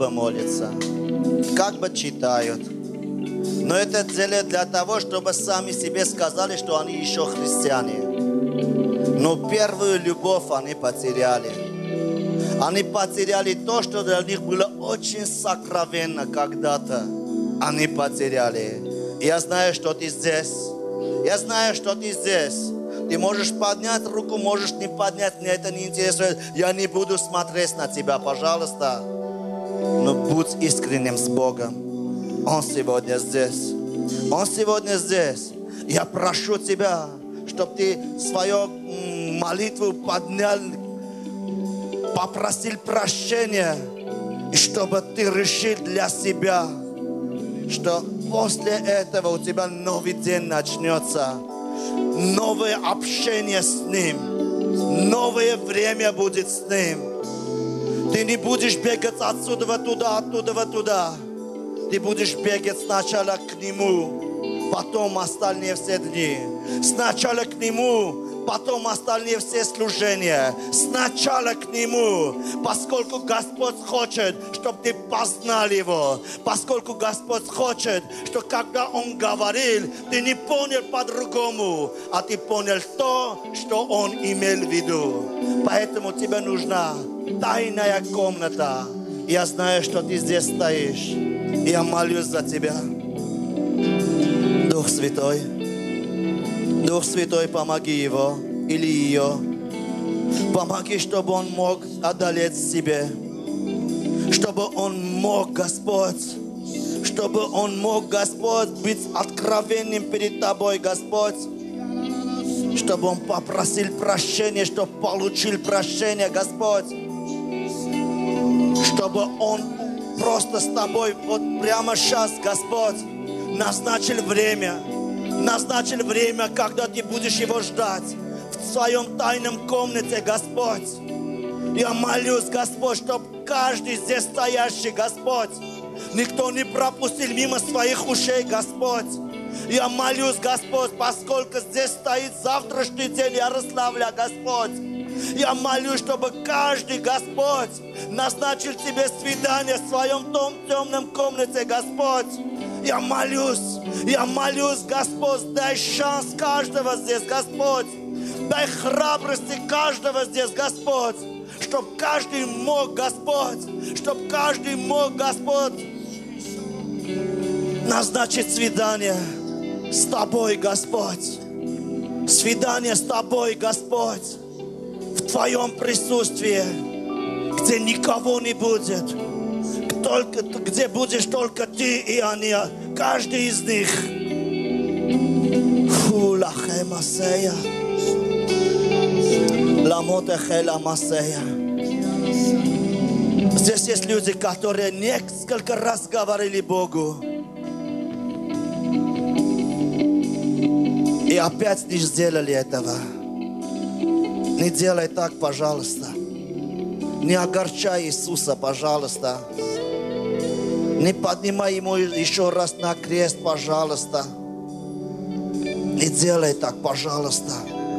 бы читают. Но это делают для того, чтобы сами себе сказали, что они еще христиане. Но первую любовь они потеряли. Они потеряли то, что для них было очень сокровенно когда-то. Они потеряли. Я знаю, что ты здесь. Я знаю, что ты здесь. Ты можешь поднять руку, можешь не поднять. Меня это не интересует. Я не буду смотреть на тебя, пожалуйста. Но будь искренним с Богом. Он сегодня здесь. Он сегодня здесь. Я прошу тебя, чтобы ты свою молитву поднял, попросил прощения, и чтобы ты решил для себя, что после этого у тебя новый день начнется, новое общение с Ним, новое время будет с Ним. Ты не будешь бегать отсюда туда, оттуда туда. Ты будешь бегать сначала к Нему, потом остальные все дни. Сначала к Нему, потом остальные все служения. Сначала к Нему, поскольку Господь хочет, чтобы ты познал Его. Поскольку Господь хочет, что когда Он говорил, ты не понял по-другому, а ты понял то, что Он имел в виду. Поэтому тебе нужна тайная комната. Я знаю, что ты здесь стоишь. Я молюсь за тебя. Дух Святой, помоги его или ее. Помоги, чтобы он мог одолеть себе. Чтобы он мог, Господь, быть откровенным перед Тобой, Господь. Чтобы он попросил прощения, чтобы получил прощение, Господь. Чтобы он просто с Тобой вот прямо сейчас, Господь, назначил время, когда Ты будешь Его ждать в Своем тайном комнате, Господь. Я молюсь, Господь, чтобы каждый здесь стоящий, Господь, никто не пропустил мимо своих ушей, Господь. Я молюсь, Господь, поскольку здесь стоит завтрашний день Ярославля, Господь. Я молюсь, чтобы каждый, Господь, назначил тебе свидание в своем темном комнате, Господь. Я молюсь, Господь, дай шанс каждого здесь, Господь. Дай храбрости каждого здесь, Господь, чтобы каждый мог, Господь, назначить свидание с Тобой, Господь. Свидание с Тобой, Господь, в Твоем присутствии, где никого не будет, где будешь только Ты и они, каждый из них. Фулахемасея, ламотехеламасея. Здесь есть люди, которые несколько раз говорили Богу, и опять не сделали этого. Не делай так, пожалуйста. Не огорчай Иисуса, пожалуйста. Не поднимай Ему еще раз на крест, пожалуйста. Не делай так, пожалуйста.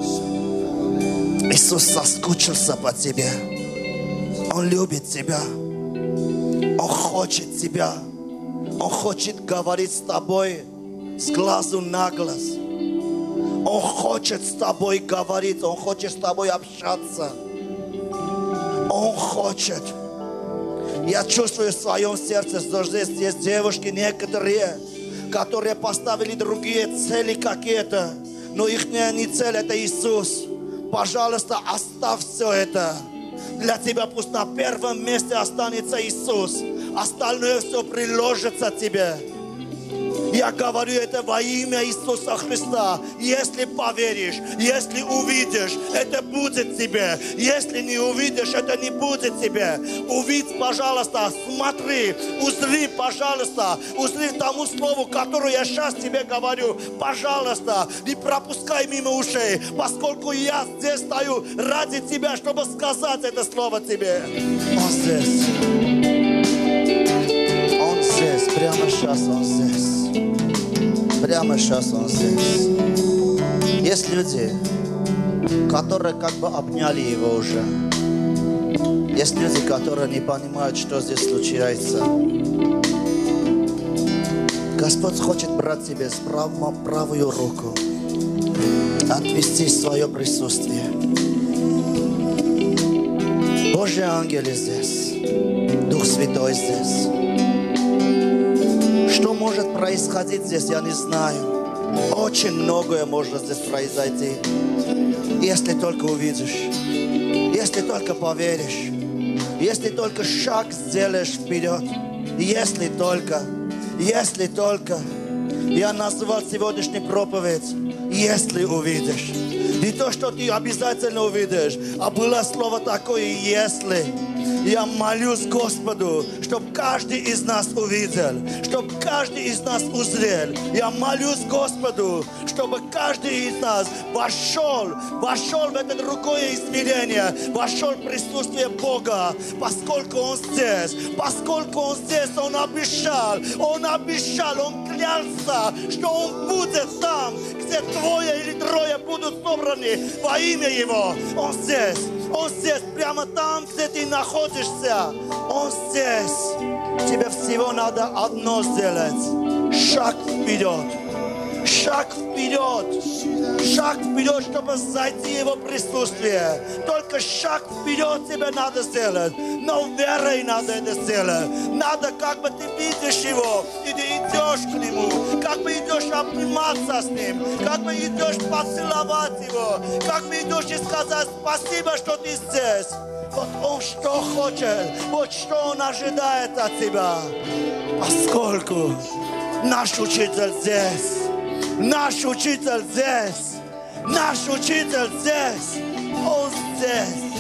Иисус соскучился по тебе. Он любит тебя. Он хочет тебя. Он хочет говорить с тобой с глазу на глаз. Он хочет с тобой говорить. Он хочет с тобой общаться. Он хочет. Я чувствую в своем сердце, что здесь есть девушки некоторые, которые поставили другие цели какие-то, но их не цель, это Иисус. Пожалуйста, оставь все это. Для тебя пусть на первом месте останется Иисус. Остальное все приложится тебе. Я говорю это во имя Иисуса Христа. Если поверишь, если увидишь, это будет тебе. Если не увидишь, это не будет тебе. Увидь, пожалуйста, смотри, узри, пожалуйста, узри тому слову, которое я сейчас тебе говорю. Пожалуйста, не пропускай мимо ушей, поскольку я здесь стою ради тебя, чтобы сказать это слово тебе. Он здесь. Он здесь, прямо сейчас он здесь. Прямо сейчас он здесь. Есть люди, которые как бы обняли его уже. Есть люди, которые не понимают, что здесь случается. Господь хочет брать тебя с правую руку, отвести в свое присутствие. Божьи ангелы здесь, Дух Святой здесь. Что может происходить здесь, я не знаю. Очень многое может здесь произойти. Если только увидишь, если только поверишь, если только шаг сделаешь вперед, если только, я назвал сегодняшнюю проповедь, если увидишь. Не то, что ты обязательно увидишь, а было слово такое, если. Я молюсь Господу, чтобы каждый из нас увидел, чтобы каждый из нас узрел. Я молюсь Господу, чтобы каждый из нас вошел в это другое измерение, вошел в присутствие Бога, поскольку Он здесь, Он обещал, Он клялся, что Он будет там, где двое или трое будут собраны во имя Его. Он здесь, прямо там, где ты находишься. Он здесь. Тебе всего надо одно сделать. Шаг вперед. Шаг вперед, чтобы зайти в Его присутствие. Только шаг вперед тебе надо сделать. Но верой надо это сделать. Надо, как бы ты видишь Его, и ты идешь к Нему. Как бы идешь обниматься с Ним. Как бы идешь поцеловать Его. Как бы идешь и сказать спасибо, что ты здесь. Вот Он что хочет. Вот что Он ожидает от тебя. Поскольку наш Учитель здесь. Наш Учитель здесь. Он здесь.